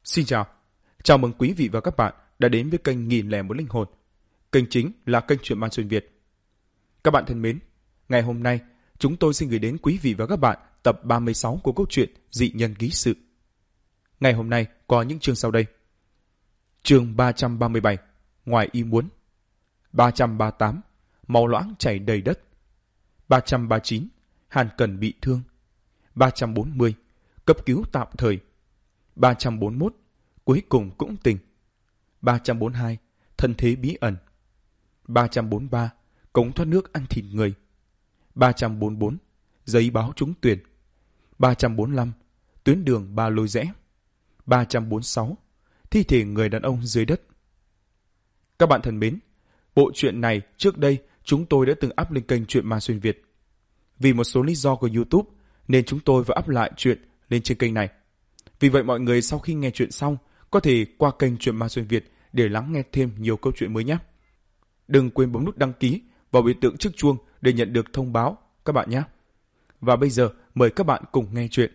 Xin chào, chào mừng quý vị và các bạn đã đến với kênh Nghìn lẻ một linh hồn. Kênh chính là kênh truyện ma xuyên Việt. Các bạn thân mến, ngày hôm nay chúng tôi xin gửi đến quý vị và các bạn tập 36 của câu chuyện Dị Nhân Ký Sự. Ngày hôm nay có những chương sau đây. Chương 337, Ngoài ý muốn. 338, Máu loãng chảy đầy đất. 339, Hàn Cần bị thương. 340, Cấp cứu tạm thời. 341, Cuối cùng cũng tỉnh. 342, Thân thế bí ẩn. 343, Cống thoát nước ăn thịt người. 344, Giấy báo trúng tuyển. 345, Tuyến đường ba lối rẽ. 346, Thi thể người đàn ông dưới đất. Các bạn thân mến, bộ truyện này trước đây chúng tôi đã từng up lên kênh Truyện Ma Xuyên Việt. Vì một số lý do của YouTube nên chúng tôi phải up lại chuyện lên trên kênh này. Vì vậy mọi người sau khi nghe chuyện xong có thể qua kênh Truyện Ma Xuyên Việt để lắng nghe thêm nhiều câu chuyện mới nhé. Đừng quên bấm nút đăng ký và biểu tượng chiếc chuông để nhận được thông báo các bạn nhé. Và bây giờ mời các bạn cùng nghe chuyện.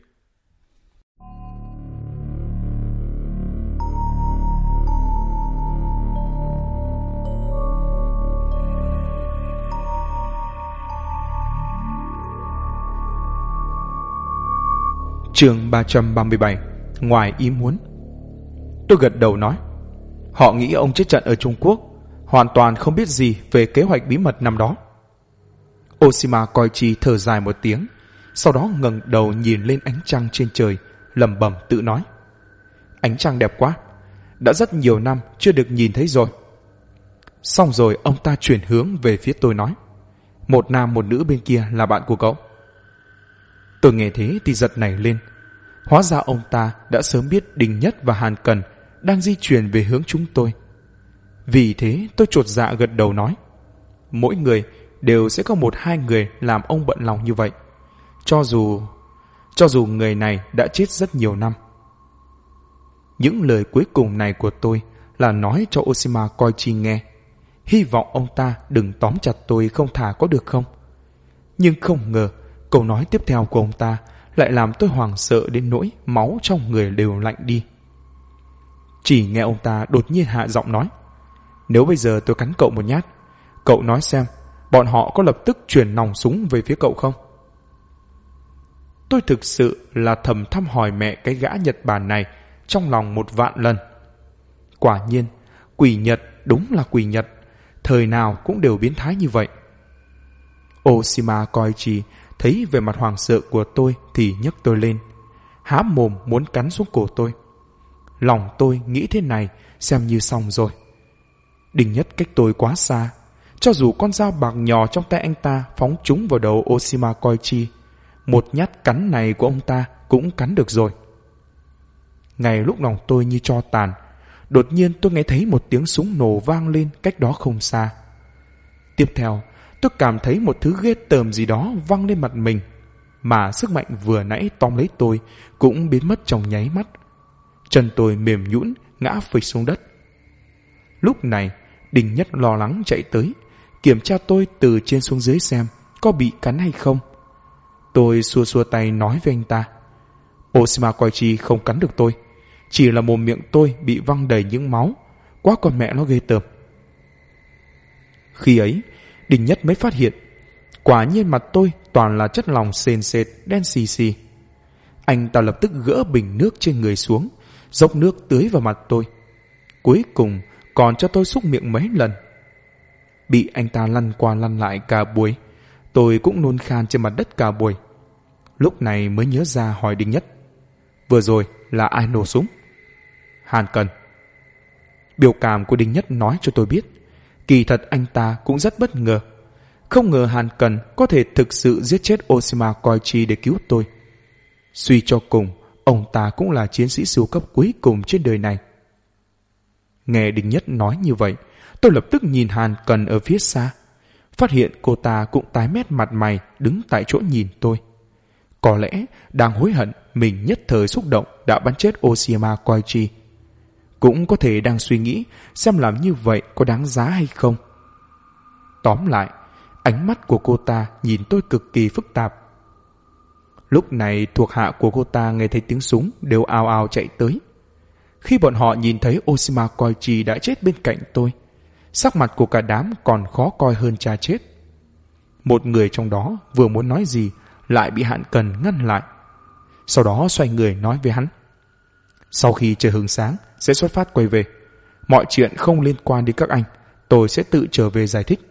Chương 337, Ngoài ý muốn. Tôi gật đầu nói, họ nghĩ ông chết trận ở Trung Quốc, hoàn toàn không biết gì về kế hoạch bí mật năm đó. Oshima Koichi thở dài một tiếng, sau đó ngẩng đầu nhìn lên ánh trăng trên trời, lẩm bẩm tự nói, ánh trăng đẹp quá, đã rất nhiều năm chưa được nhìn thấy rồi. Xong rồi ông ta chuyển hướng về phía tôi nói, một nam một nữ bên kia là bạn của cậu. Tôi nghe thế thì giật nảy lên. Hóa ra ông ta đã sớm biết Đình Nhất và Hàn Cần đang di chuyển về hướng chúng tôi. Vì thế tôi chột dạ gật đầu nói, mỗi người đều sẽ có một hai người làm ông bận lòng như vậy, cho dù người này đã chết rất nhiều năm. Những lời cuối cùng này của tôi là nói cho Oshima Koichi nghe, hy vọng ông ta đừng tóm chặt tôi không thả có được không. Nhưng không ngờ câu nói tiếp theo của ông ta lại làm tôi hoảng sợ đến nỗi máu trong người đều lạnh đi. Chỉ nghe ông ta đột nhiên hạ giọng nói, nếu bây giờ tôi cắn cậu một nhát, cậu nói xem bọn họ có lập tức chuyển nòng súng về phía cậu không? Tôi thực sự là thầm thăm hỏi mẹ cái gã Nhật Bản này trong lòng 1.000.000 lần. Quả nhiên quỷ Nhật đúng là quỷ Nhật, thời nào cũng đều biến thái như vậy. Oshima Koichi thấy về mặt hoảng sợ của tôi thì nhấc tôi lên, há mồm muốn cắn xuống cổ tôi. Lòng tôi nghĩ thế này xem như xong rồi. Đình Nhất cách tôi quá xa, cho dù con dao bạc nhỏ trong tay anh ta phóng trúng vào đầu Oshima Koichi, một nhát cắn này của ông ta cũng cắn được rồi. Ngay lúc lòng tôi như tro tàn, đột nhiên tôi nghe thấy một tiếng súng nổ vang lên cách đó không xa. Tiếp theo tôi cảm thấy một thứ ghê tởm gì đó văng lên mặt mình, mà sức mạnh vừa nãy tóm lấy tôi cũng biến mất trong nháy mắt. Chân tôi mềm nhũn ngã phịch xuống đất. Lúc này Đình Nhất lo lắng chạy tới kiểm tra tôi từ trên xuống dưới xem có bị cắn hay không. Tôi xua xua tay nói với anh ta, Oshima Koichi không cắn được tôi, chỉ là mồm miệng tôi bị văng đầy những máu, quá con mẹ nó ghê tởm. Khi ấy Đình Nhất mới phát hiện, quả nhiên mặt tôi toàn là chất lỏng sền sệt đen xì xì. Anh ta lập tức gỡ bình nước trên người xuống, dốc nước tưới vào mặt tôi, cuối cùng còn cho tôi súc miệng mấy lần. Bị anh ta lăn qua lăn lại cả buổi, tôi cũng nôn khan trên mặt đất cả buổi. Lúc này mới nhớ ra hỏi Đình Nhất, vừa rồi là ai nổ súng? Hàn Cần. Biểu cảm của Đình Nhất nói cho tôi biết, kỳ thật anh ta cũng rất bất ngờ. Không ngờ Hàn Cần có thể thực sự giết chết Oshima Koichi để cứu tôi. Suy cho cùng, ông ta cũng là chiến sĩ siêu cấp cuối cùng trên đời này. Nghe Đình Nhất nói như vậy, tôi lập tức nhìn Hàn Cần ở phía xa, phát hiện cô ta cũng tái mét mặt mày đứng tại chỗ nhìn tôi. Có lẽ đang hối hận mình nhất thời xúc động đã bắn chết Oshima Koichi. Cũng có thể đang suy nghĩ xem làm như vậy có đáng giá hay không. Tóm lại, ánh mắt của cô ta nhìn tôi cực kỳ phức tạp. Lúc này thuộc hạ của cô ta nghe thấy tiếng súng đều ào ào chạy tới. Khi bọn họ nhìn thấy Oshima Koichi đã chết bên cạnh tôi, sắc mặt của cả đám còn khó coi hơn cha chết. Một người trong đó vừa muốn nói gì lại bị Hạn Cần ngăn lại. Sau đó xoay người nói với hắn: sau khi trời hừng sáng sẽ xuất phát quay về. Mọi chuyện không liên quan đến các anh, tôi sẽ tự trở về giải thích.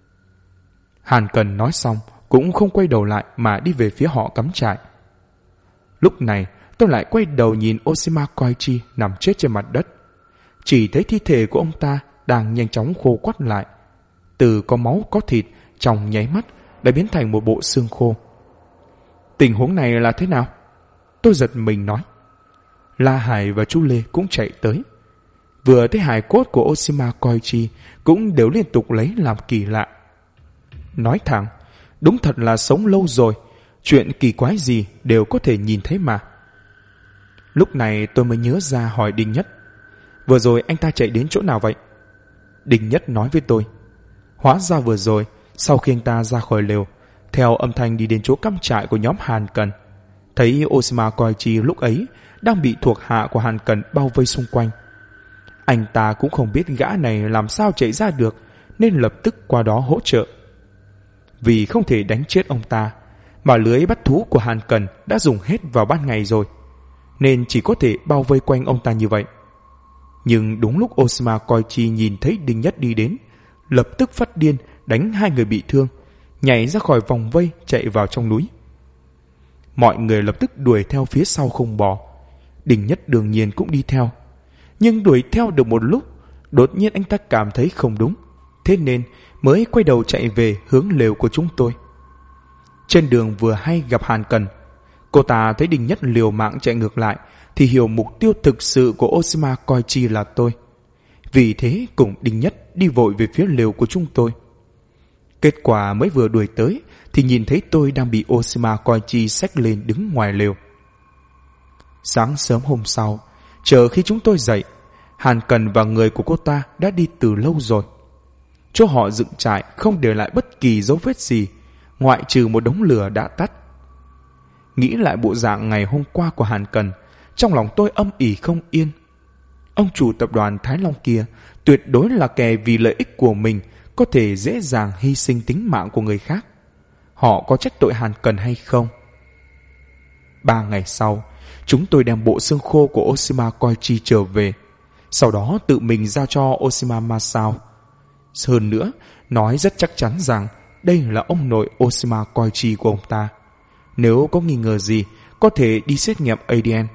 Hàn Cần nói xong cũng không quay đầu lại mà đi về phía họ cắm trại. Lúc này tôi lại quay đầu nhìn Oshima Koichi nằm chết trên mặt đất. Chỉ thấy thi thể của ông ta đang nhanh chóng khô quắt lại. Từ có máu có thịt trong nháy mắt đã biến thành một bộ xương khô. Tình huống này là thế nào? Tôi giật mình nói. La Hải và chú Lê cũng chạy tới. Vừa thấy hài cốt của Oshima Koichi cũng đều liên tục lấy làm kỳ lạ. Nói thẳng, đúng thật là sống lâu rồi, chuyện kỳ quái gì đều có thể nhìn thấy mà. Lúc này tôi mới nhớ ra hỏi Đinh Nhất: vừa rồi anh ta chạy đến chỗ nào vậy? Đinh Nhất nói với tôi: hóa ra vừa rồi, sau khi anh ta ra khỏi lều, theo âm thanh đi đến chỗ cắm trại của nhóm Hàn Cần, thấy Oshima Koichi lúc ấy đang bị thuộc hạ của Hàn Cần bao vây xung quanh. Anh ta cũng không biết gã này làm sao chạy ra được, nên lập tức qua đó hỗ trợ. Vì không thể đánh chết ông ta, mà lưới bắt thú của Hàn Cần đã dùng hết vào ban ngày rồi, nên chỉ có thể bao vây quanh ông ta như vậy. Nhưng đúng lúc Oshima Koichi nhìn thấy Đinh Nhất đi đến, lập tức phát điên đánh hai người bị thương, nhảy ra khỏi vòng vây chạy vào trong núi. Mọi người lập tức đuổi theo phía sau không bỏ. Đinh Nhất đương nhiên cũng đi theo. Nhưng đuổi theo được một lúc, đột nhiên anh ta cảm thấy không đúng, thế nên mới quay đầu chạy về hướng lều của chúng tôi. Trên đường vừa hay gặp Hàn Cần. Cô ta thấy Đinh Nhất liều mạng chạy ngược lại thì hiểu mục tiêu thực sự của Oshima Koichi là tôi. Vì thế cùng Đinh Nhất đi vội về phía lều của chúng tôi. Kết quả mới vừa đuổi tới thì nhìn thấy tôi đang bị Oshima Koichi xách lên đứng ngoài lều. Sáng sớm hôm sau, chờ khi chúng tôi dậy, Hàn Cần và người của cô ta đã đi từ lâu rồi. Chỗ họ dựng trại không để lại bất kỳ dấu vết gì, ngoại trừ một đống lửa đã tắt. Nghĩ lại bộ dạng ngày hôm qua của Hàn Cần, trong lòng tôi âm ỉ không yên. Ông chủ tập đoàn Thái Long kia tuyệt đối là kẻ vì lợi ích của mình có thể dễ dàng hy sinh tính mạng của người khác. Họ có trách tội Hàn Cần hay không? 3 ngày sau, chúng tôi đem bộ xương khô của Oshima Koichi trở về, sau đó tự mình giao cho Oshima Masao. Hơn nữa, nói rất chắc chắn rằng đây là ông nội Oshima Koichi của ông ta. Nếu có nghi ngờ gì, có thể đi xét nghiệm ADN.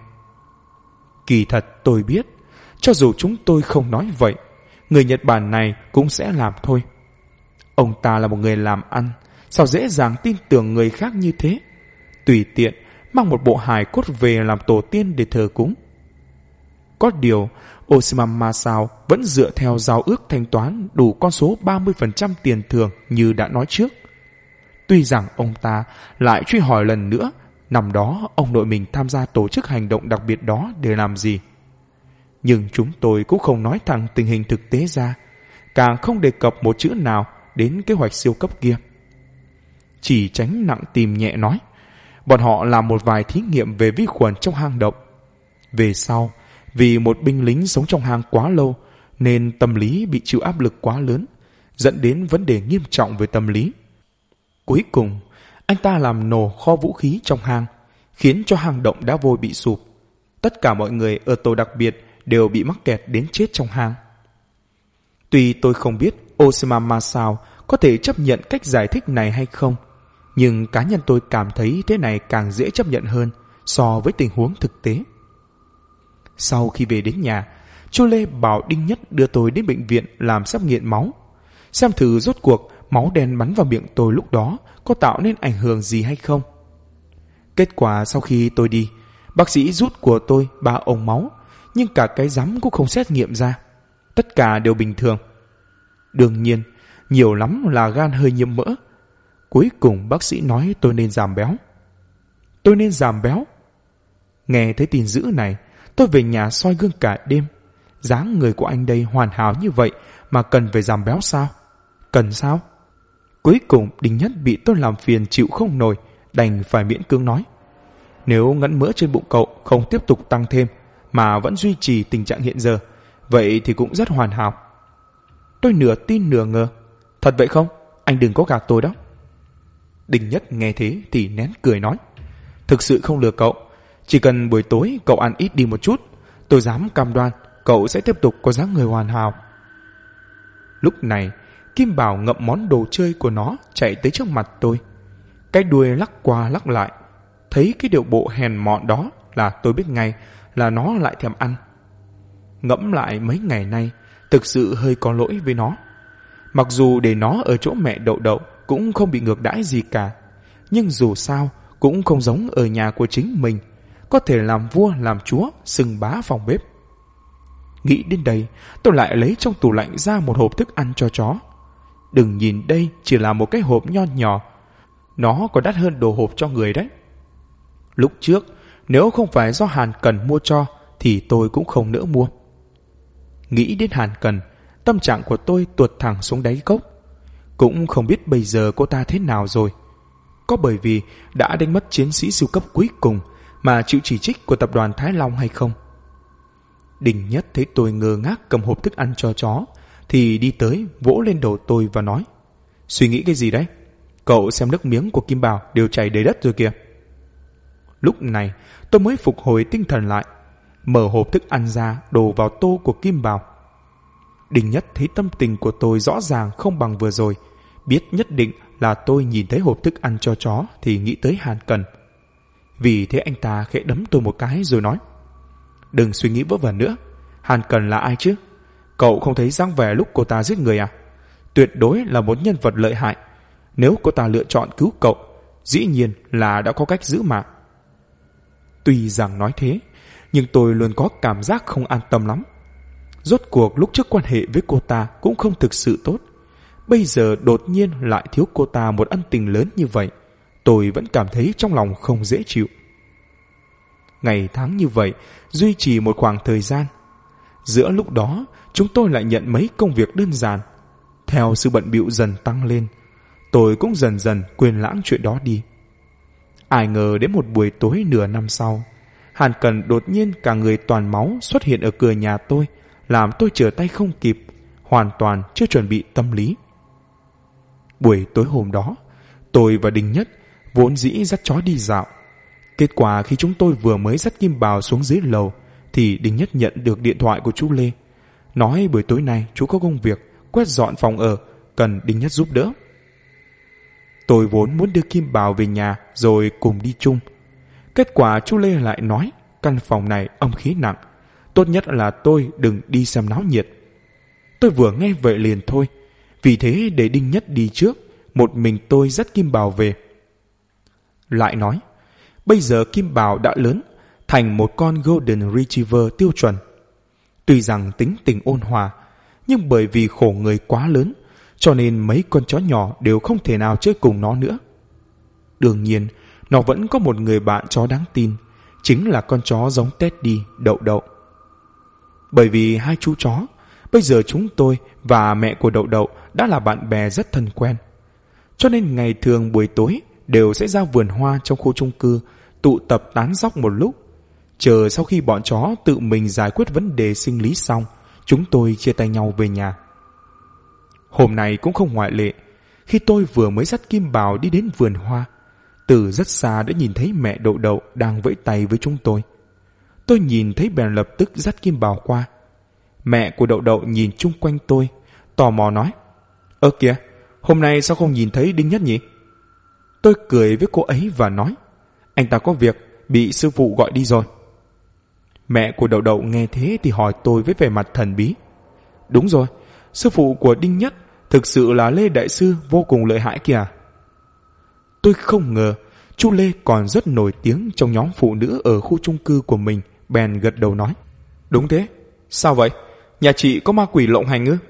Kỳ thật tôi biết, cho dù chúng tôi không nói vậy, người Nhật Bản này cũng sẽ làm thôi. Ông ta là một người làm ăn, sao dễ dàng tin tưởng người khác như thế? Tùy tiện mang một bộ hài cốt về làm tổ tiên để thờ cúng. Có điều, Oshima Masao vẫn dựa theo giao ước thanh toán đủ con số 30% tiền thưởng như đã nói trước. Tuy rằng ông ta lại truy hỏi lần nữa, năm đó ông nội mình tham gia tổ chức hành động đặc biệt đó để làm gì. Nhưng chúng tôi cũng không nói thẳng tình hình thực tế ra, càng không đề cập một chữ nào đến kế hoạch siêu cấp kia. Chỉ tránh nặng tìm nhẹ nói, bọn họ làm một vài thí nghiệm về vi khuẩn trong hang động. Về sau, vì một binh lính sống trong hang quá lâu nên tâm lý bị chịu áp lực quá lớn, dẫn đến vấn đề nghiêm trọng về tâm lý. Cuối cùng, anh ta làm nổ kho vũ khí trong hang, khiến cho hang động đá vôi bị sụp. Tất cả mọi người ở tổ đặc biệt đều bị mắc kẹt đến chết trong hang. Tuy tôi không biết Oshima Masao có thể chấp nhận cách giải thích này hay không, nhưng cá nhân tôi cảm thấy thế này càng dễ chấp nhận hơn so với tình huống thực tế. Sau khi về đến nhà, chú Lê bảo Đinh Nhất đưa tôi đến bệnh viện làm xét nghiệm máu, xem thử rốt cuộc máu đen bắn vào miệng tôi lúc đó có tạo nên ảnh hưởng gì hay không. Kết quả sau khi tôi đi, bác sĩ rút của tôi 3 ống máu, nhưng cả cái rắm cũng không xét nghiệm ra. Tất cả đều bình thường. Đương nhiên, nhiều lắm là gan hơi nhiễm mỡ. Cuối cùng bác sĩ nói tôi nên giảm béo. Tôi nên giảm béo? Nghe thấy tin dữ này, tôi về nhà soi gương cả đêm. Dáng người của anh đây hoàn hảo như vậy mà cần phải giảm béo sao? Cần sao? Cuối cùng Đinh Nhất bị tôi làm phiền chịu không nổi, đành phải miễn cưỡng nói: nếu ngấn mỡ trên bụng cậu không tiếp tục tăng thêm mà vẫn duy trì tình trạng hiện giờ, vậy thì cũng rất hoàn hảo. Tôi nửa tin nửa ngờ. Thật vậy không? Anh đừng có gạt tôi đó. Đinh Nhất nghe thế thì nén cười nói. Thực sự không lừa cậu. Chỉ cần buổi tối cậu ăn ít đi một chút, tôi dám cam đoan cậu sẽ tiếp tục có dáng người hoàn hảo. Lúc này, Kim Bảo ngậm món đồ chơi của nó chạy tới trước mặt tôi. Cái đuôi lắc qua lắc lại. Thấy cái điệu bộ hèn mọn đó là tôi biết ngay là nó lại thèm ăn. Ngẫm lại mấy ngày nay, thực sự hơi có lỗi với nó. Mặc dù để nó ở chỗ mẹ Đậu Đậu cũng không bị ngược đãi gì cả, nhưng dù sao cũng không giống ở nhà của chính mình, có thể làm vua làm chúa, xưng bá phòng bếp. Nghĩ đến đây, tôi lại lấy trong tủ lạnh ra một hộp thức ăn cho chó. Đừng nhìn đây chỉ là một cái hộp nho nhỏ, nó còn đắt hơn đồ hộp cho người đấy. Lúc trước, nếu không phải do Hàn Cần mua cho thì tôi cũng không nỡ mua. Nghĩ đến Hàn Cần, tâm trạng của tôi tuột thẳng xuống đáy cốc. Cũng không biết bây giờ cô ta thế nào rồi. Có bởi vì đã đánh mất chiến sĩ siêu cấp cuối cùng mà chịu chỉ trích của tập đoàn Thái Long hay không? Đinh Nhất thấy tôi ngơ ngác cầm hộp thức ăn cho chó thì đi tới vỗ lên đầu tôi và nói: Suy nghĩ cái gì đấy? Cậu xem nước miếng của Kim Bảo đều chảy đầy đất rồi kìa. Lúc này tôi mới phục hồi tinh thần lại, mở hộp thức ăn ra đổ vào tô của Kim Bảo. Đinh Nhất thấy tâm tình của tôi rõ ràng không bằng vừa rồi, biết nhất định là tôi nhìn thấy hộp thức ăn cho chó thì nghĩ tới Hàn Cần. Vì thế anh ta khẽ đấm tôi một cái rồi nói: Đừng suy nghĩ vớ vẩn nữa. Hàn Cần là ai chứ? Cậu không thấy dáng vẻ lúc cô ta giết người à? Tuyệt đối là một nhân vật lợi hại. Nếu cô ta lựa chọn cứu cậu, dĩ nhiên là đã có cách giữ mạng. Tuy rằng nói thế, nhưng tôi luôn có cảm giác không an tâm lắm. Rốt cuộc lúc trước quan hệ với cô ta cũng không thực sự tốt, bây giờ đột nhiên lại thiếu cô ta một ân tình lớn như vậy, tôi vẫn cảm thấy trong lòng không dễ chịu. Ngày tháng như vậy duy trì một khoảng thời gian. Giữa lúc đó chúng tôi lại nhận mấy công việc đơn giản. Theo sự bận bịu dần tăng lên, tôi cũng dần dần quên lãng chuyện đó đi. Ai ngờ đến một buổi tối nửa năm sau, Hàn Cần đột nhiên cả người toàn máu xuất hiện ở cửa nhà tôi, làm tôi trở tay không kịp, hoàn toàn chưa chuẩn bị tâm lý. Buổi tối hôm đó, tôi và Đinh Nhất vốn dĩ dắt chó đi dạo. Kết quả khi chúng tôi vừa mới dắt Kim Bảo xuống dưới lầu thì Đinh Nhất nhận được điện thoại của chú Lê, nói buổi tối nay chú có công việc quét dọn phòng ở, cần Đinh Nhất giúp đỡ. Tôi vốn muốn đưa Kim Bảo về nhà rồi cùng đi chung. Kết quả chú Lê lại nói căn phòng này âm khí nặng, tốt nhất là tôi đừng đi xem náo nhiệt. Tôi vừa nghe vậy liền thôi, vì thế để Đinh Nhất đi trước, một mình tôi dắt Kim Bảo về. Lại nói, bây giờ Kim Bảo đã lớn, thành một con Golden Retriever tiêu chuẩn. Tuy rằng tính tình ôn hòa, nhưng bởi vì khổ người quá lớn, cho nên mấy con chó nhỏ đều không thể nào chơi cùng nó nữa. Đương nhiên, nó vẫn có một người bạn chó đáng tin, chính là con chó giống Teddy, Đậu Đậu. Bởi vì hai chú chó, bây giờ chúng tôi và mẹ của Đậu Đậu đã là bạn bè rất thân quen. Cho nên ngày thường buổi tối đều sẽ ra vườn hoa trong khu chung cư, tụ tập tán dóc một lúc. Chờ sau khi bọn chó tự mình giải quyết vấn đề sinh lý xong, chúng tôi chia tay nhau về nhà. Hôm nay cũng không ngoại lệ. Khi tôi vừa mới dắt Kim Bảo đi đến vườn hoa, từ rất xa đã nhìn thấy mẹ Đậu Đậu đang vẫy tay với chúng tôi. Tôi nhìn thấy bèn lập tức dắt Kim Bảo qua. Mẹ của Đậu Đậu nhìn chung quanh tôi, tò mò nói: Ơ kìa, hôm nay sao không nhìn thấy Đinh Nhất nhỉ? Tôi cười với cô ấy và nói: Anh ta có việc, bị sư phụ gọi đi rồi. Mẹ của Đậu Đậu nghe thế thì hỏi tôi với vẻ mặt thần bí: Đúng rồi, sư phụ của Đinh Nhất thực sự là Lê Đại Sư vô cùng lợi hại kìa. Tôi không ngờ chú Lê còn rất nổi tiếng trong nhóm phụ nữ ở khu chung cư của mình, bèn gật đầu nói: Đúng thế. Sao vậy? Nhà chị có ma quỷ lộng hành ư?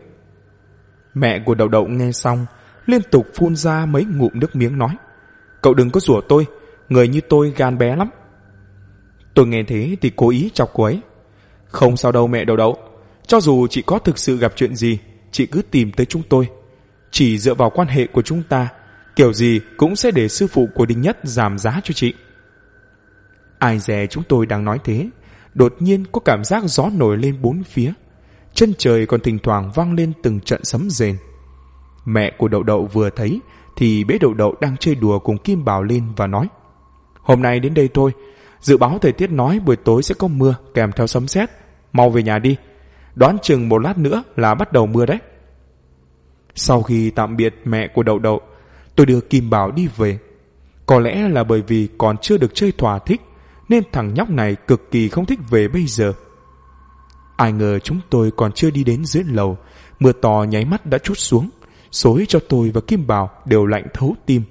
Mẹ của Đậu Đậu nghe xong liên tục phun ra mấy ngụm nước miếng nói: Cậu đừng có rủa tôi, người như tôi gan bé lắm. Tôi nghe thế thì cố ý chọc cô ấy: Không sao đâu mẹ Đậu Đậu, cho dù chị có thực sự gặp chuyện gì, chị cứ tìm tới chúng tôi. Chỉ dựa vào quan hệ của chúng ta, kiểu gì cũng sẽ để sư phụ của Đinh Nhất giảm giá cho chị. Ai dè chúng tôi đang nói thế, Đột nhiên có cảm giác gió nổi lên bốn phía. Chân trời còn thỉnh thoảng vang lên từng trận sấm rền. Mẹ của Đậu Đậu vừa thấy thì bế Đậu Đậu đang chơi đùa cùng Kim Bảo lên và nói: "Hôm nay đến đây thôi. Dự báo thời tiết nói buổi tối sẽ có mưa kèm theo sấm sét. Mau về nhà đi. Đoán chừng một lát nữa là bắt đầu mưa đấy." Sau khi tạm biệt mẹ của Đậu Đậu, tôi đưa Kim Bảo đi về. Có lẽ là bởi vì còn chưa được chơi thỏa thích nên thằng nhóc này cực kỳ không thích về bây giờ. Ai ngờ chúng tôi còn chưa đi đến dưới lầu, mưa to nháy mắt đã trút xuống, xối cho tôi và Kim Bảo đều lạnh thấu tim.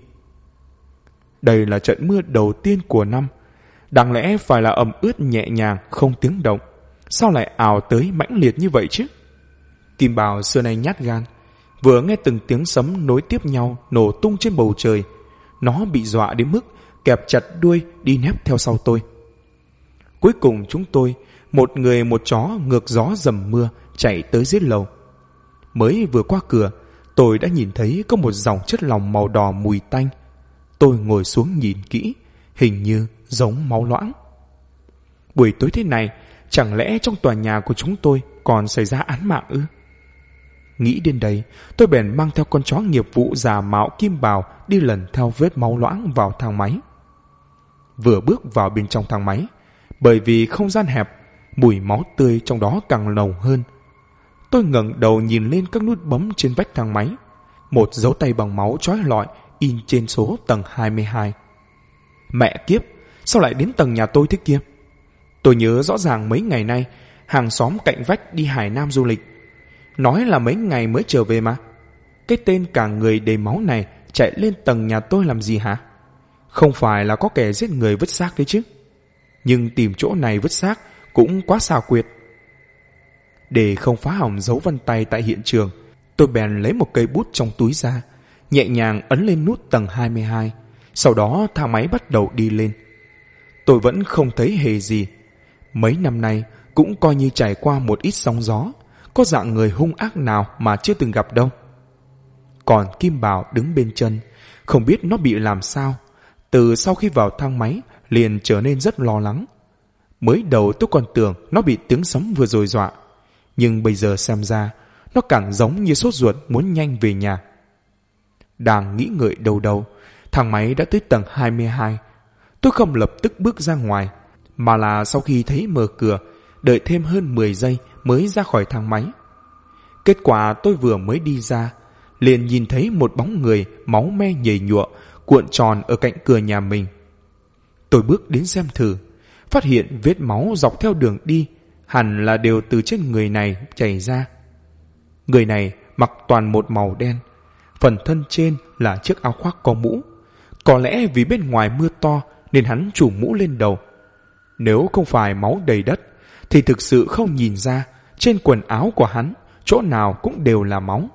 Đây là trận mưa đầu tiên của năm, đáng lẽ phải là ẩm ướt nhẹ nhàng không tiếng động, sao lại ào tới mãnh liệt như vậy chứ? Kim Bảo xưa nay nhát gan, vừa nghe từng tiếng sấm nối tiếp nhau nổ tung trên bầu trời, nó bị dọa đến mức kẹp chặt đuôi đi nép theo sau tôi. Cuối cùng chúng tôi, một người một chó ngược gió dầm mưa chạy tới dưới lầu. Mới vừa qua cửa, tôi đã nhìn thấy có một dòng chất lỏng màu đỏ mùi tanh. Tôi ngồi xuống nhìn kỹ, hình như giống máu loãng. Buổi tối thế này, chẳng lẽ trong tòa nhà của chúng tôi còn xảy ra án mạng ư? Nghĩ đến đây, tôi bèn mang theo con chó nghiệp vụ giả mạo Kim Bảo đi lần theo vết máu loãng vào thang máy. Vừa bước vào bên trong thang máy, bởi vì không gian hẹp, mùi máu tươi trong đó càng nồng hơn. Tôi ngẩng đầu nhìn lên các nút bấm trên vách thang máy. Một dấu tay bằng máu chói lọi in trên số tầng 22. Mẹ kiếp, sao lại đến tầng nhà tôi thế kia? Tôi nhớ rõ ràng mấy ngày nay hàng xóm cạnh vách đi Hải Nam du lịch, nói là mấy ngày mới trở về mà. Cái tên cả người đầy máu này chạy lên tầng nhà tôi làm gì hả? Không phải là có kẻ giết người vứt xác đấy chứ? Nhưng tìm chỗ này vứt xác cũng quá xảo quyệt. Để không phá hỏng dấu vân tay tại hiện trường, tôi bèn lấy một cây bút trong túi ra, nhẹ nhàng ấn lên nút tầng 22. Sau đó thang máy bắt đầu đi lên. Tôi vẫn không thấy hề gì. Mấy năm nay cũng coi như trải qua một ít sóng gió, có dạng người hung ác nào mà chưa từng gặp đâu. Còn Kim Bảo đứng bên chân, không biết nó bị làm sao. Từ sau khi vào thang máy liền trở nên rất lo lắng. Mới đầu tôi còn tưởng nó bị tiếng sấm vừa rồi dọa, nhưng bây giờ xem ra nó càng giống như sốt ruột muốn nhanh về nhà. Đang nghĩ ngợi đâu, thang máy đã tới tầng 22. Tôi không lập tức bước ra ngoài, mà là sau khi thấy mở cửa, đợi thêm hơn 10 giây mới ra khỏi thang máy. Kết quả tôi vừa mới đi ra, liền nhìn thấy một bóng người máu me nhầy nhụa cuộn tròn ở cạnh cửa nhà mình. Tôi bước đến xem thử, phát hiện vết máu dọc theo đường đi hẳn là đều từ trên người này chảy ra. Người này mặc toàn một màu đen, phần thân trên là chiếc áo khoác có mũ. Có lẽ vì bên ngoài mưa to nên hắn trùm mũ lên đầu. Nếu không phải máu đầy đất thì thực sự không nhìn ra trên quần áo của hắn chỗ nào cũng đều là máu.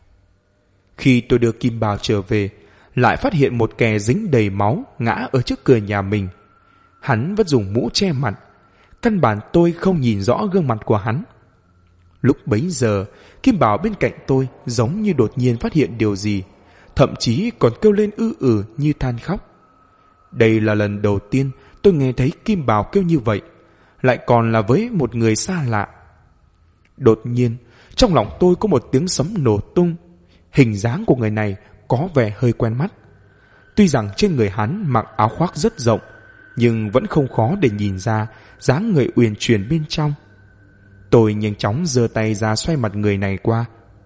Khi tôi đưa Kim Bảo trở về, lại phát hiện một kẻ dính đầy máu ngã ở trước cửa nhà mình. Hắn vẫn dùng mũ che mặt, căn bản tôi không nhìn rõ gương mặt của hắn. Lúc bấy giờ, Kim Bảo bên cạnh tôi giống như đột nhiên phát hiện điều gì, thậm chí còn kêu lên như than khóc. Đây là lần đầu tiên tôi nghe thấy Kim Bảo kêu như vậy, lại còn là với một người xa lạ. Đột nhiên, trong lòng tôi có một tiếng sấm nổ tung. Hình dáng của người này có vẻ hơi quen mắt. Tuy rằng trên người hắn mặc áo khoác rất rộng, nhưng vẫn không khó để nhìn ra dáng người uyển chuyển bên trong. Tôi nhanh chóng giơ tay ra xoay mặt người này qua.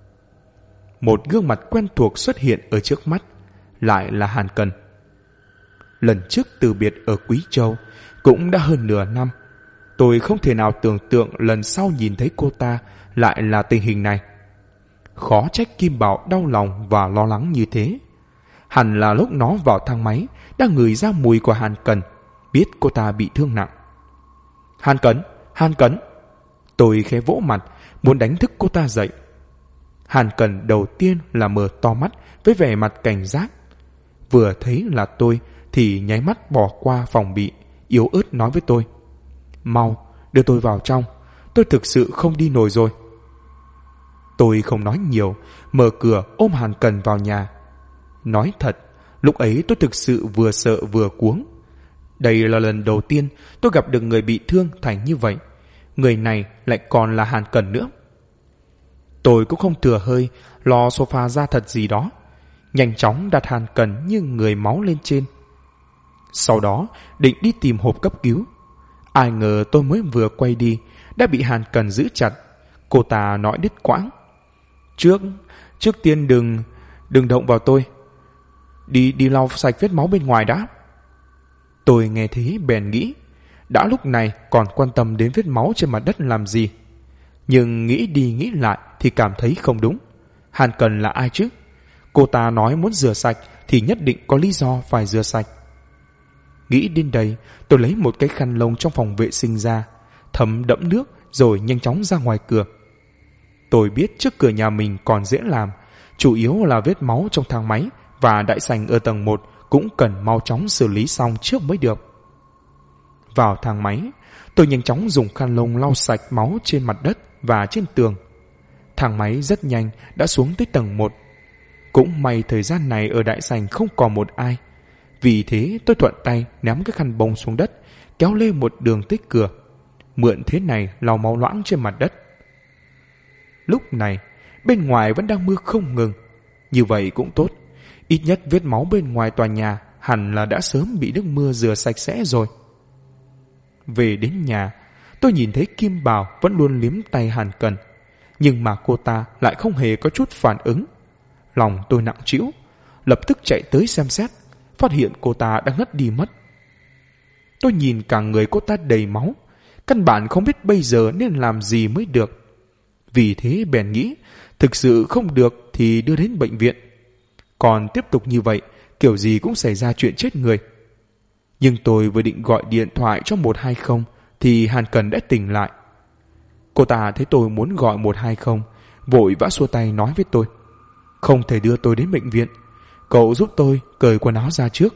Một gương mặt quen thuộc xuất hiện ở trước mắt, lại là Hàn Cần. Lần trước từ biệt ở Quý Châu cũng đã hơn nửa năm. Tôi không thể nào tưởng tượng lần sau nhìn thấy cô ta lại là tình hình này. Khó trách Kim Bảo đau lòng và lo lắng như thế. Hẳn là lúc nó vào thang máy đã ngửi ra mùi của Hàn Cần, biết cô ta bị thương nặng. Hàn Cấn, Hàn Cấn. Tôi khẽ vỗ mặt, muốn đánh thức cô ta dậy. Hàn Cần đầu tiên là mở to mắt với vẻ mặt cảnh giác. Vừa thấy là tôi thì nháy mắt bỏ qua phòng bị, yếu ớt nói với tôi: Mau, đưa tôi vào trong, tôi thực sự không đi nổi rồi. Tôi không nói nhiều, mở cửa ôm Hàn Cần vào nhà. Nói thật, lúc ấy tôi thực sự vừa sợ vừa cuống. Đây là lần đầu tiên tôi gặp được người bị thương thành như vậy. Người này lại còn là Hàn Cần nữa. Tôi cũng không thừa hơi lo sofa ra thật gì đó, nhanh chóng đặt Hàn Cần như người máu lên trên. Sau đó định đi tìm hộp cấp cứu. Ai ngờ tôi mới vừa quay đi đã bị Hàn Cần giữ chặt. Cô ta nói đứt quãng: Trước tiên đừng động vào tôi. Đi lau sạch vết máu bên ngoài đã. Tôi nghe thế bèn nghĩ, đã lúc này còn quan tâm đến vết máu trên mặt đất làm gì. Nhưng nghĩ đi nghĩ lại thì cảm thấy không đúng. Hàn Cần là ai chứ? Cô ta nói muốn rửa sạch thì nhất định có lý do phải rửa sạch. Nghĩ đến đây, tôi lấy một cái khăn lông trong phòng vệ sinh ra, thấm đẫm nước rồi nhanh chóng ra ngoài cửa. Tôi biết trước cửa nhà mình còn dễ làm, chủ yếu là vết máu trong thang máy và đại sảnh ở tầng 1 cũng cần mau chóng xử lý xong trước mới được. Vào thang máy, tôi nhanh chóng dùng khăn lông lau sạch máu trên mặt đất và trên tường. Thang máy rất nhanh đã xuống tới tầng 1. Cũng may thời gian này ở đại sảnh không còn một ai. Vì thế tôi thuận tay ném cái khăn bông xuống đất, kéo lên một đường tới cửa. Mượn thế này lau máu loãng trên mặt đất. Lúc này, bên ngoài vẫn đang mưa không ngừng. Như vậy cũng tốt. Ít nhất vết máu bên ngoài tòa nhà hẳn là đã sớm bị nước mưa rửa sạch sẽ rồi. Về đến nhà, tôi nhìn thấy Kim Bảo vẫn luôn liếm tay Hàn Cần, nhưng mà cô ta lại không hề có chút phản ứng. Lòng tôi nặng trĩu, lập tức chạy tới xem xét, phát hiện cô ta đang ngất đi mất. Tôi nhìn cả người cô ta đầy máu, căn bản không biết bây giờ nên làm gì mới được. Vì thế bèn nghĩ, thực sự không được thì đưa đến bệnh viện. Còn tiếp tục như vậy, kiểu gì cũng xảy ra chuyện chết người. Nhưng tôi vừa định gọi điện thoại cho 120 thì Hàn Cần đã tỉnh lại. Cô ta thấy tôi muốn gọi 120, vội vã xua tay nói với tôi: không thể đưa tôi đến bệnh viện, cậu giúp tôi cởi quần áo ra trước.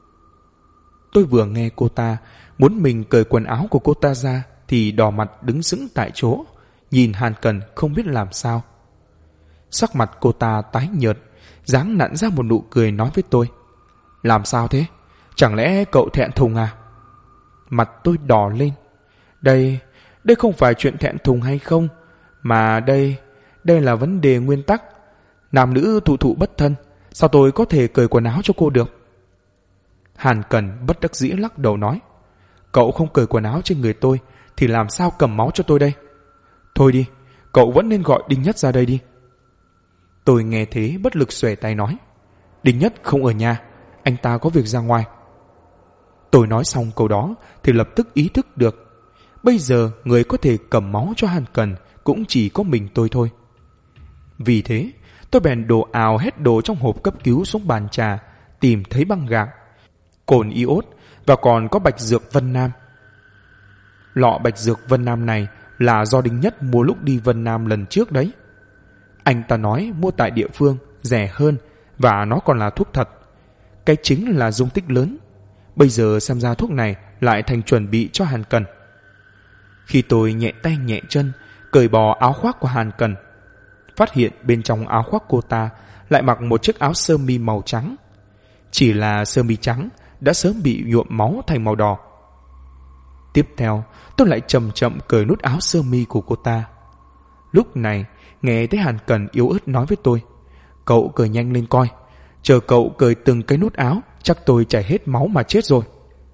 Tôi vừa nghe cô ta muốn mình cởi quần áo của cô ta ra thì đỏ mặt đứng sững tại chỗ, nhìn Hàn Cần không biết làm sao. Sắc mặt cô ta tái nhợt, dáng nặn ra một nụ cười nói với tôi: làm sao thế? Chẳng lẽ cậu thẹn thùng à? Mặt tôi đỏ lên. Đây không phải chuyện thẹn thùng hay không, mà đây là vấn đề nguyên tắc. Nam nữ thụ thụ bất thân, sao tôi có thể cởi quần áo cho cô được? Hàn Cần bất đắc dĩ lắc đầu nói: cậu không cởi quần áo trên người tôi thì làm sao cầm máu cho tôi đây? Thôi đi, cậu vẫn nên gọi Đinh Nhất ra đây đi. Tôi nghe thế bất lực xuề tay nói: Đinh Nhất không ở nhà, anh ta có việc ra ngoài. Tôi nói xong câu đó thì lập tức ý thức được, bây giờ người có thể cầm máu cho Hàn Cần cũng chỉ có mình tôi thôi. Vì thế tôi bèn đổ ào hết đồ trong hộp cấp cứu xuống bàn trà, tìm thấy băng gạc, cồn iốt và còn có bạch dược Vân Nam. Lọ bạch dược Vân Nam này là do Đinh Nhất mua lúc đi Vân Nam lần trước đấy. Anh ta nói mua tại địa phương rẻ hơn và nó còn là thuốc thật. Cái chính là dung tích lớn. Bây giờ xem ra thuốc này lại thành chuẩn bị cho Hàn Cần. Khi tôi nhẹ tay nhẹ chân cởi bỏ áo khoác của Hàn Cần, phát hiện bên trong áo khoác cô ta lại mặc một chiếc áo sơ mi màu trắng. Chỉ là sơ mi trắng đã sớm bị nhuộm máu thành màu đỏ. Tiếp theo tôi lại chậm chậm cởi nút áo sơ mi của cô ta. Lúc này nghe thấy Hàn Cần yếu ớt nói với tôi: cậu cởi nhanh lên coi, chờ cậu cởi từng cái nút áo chắc tôi chảy hết máu mà chết rồi.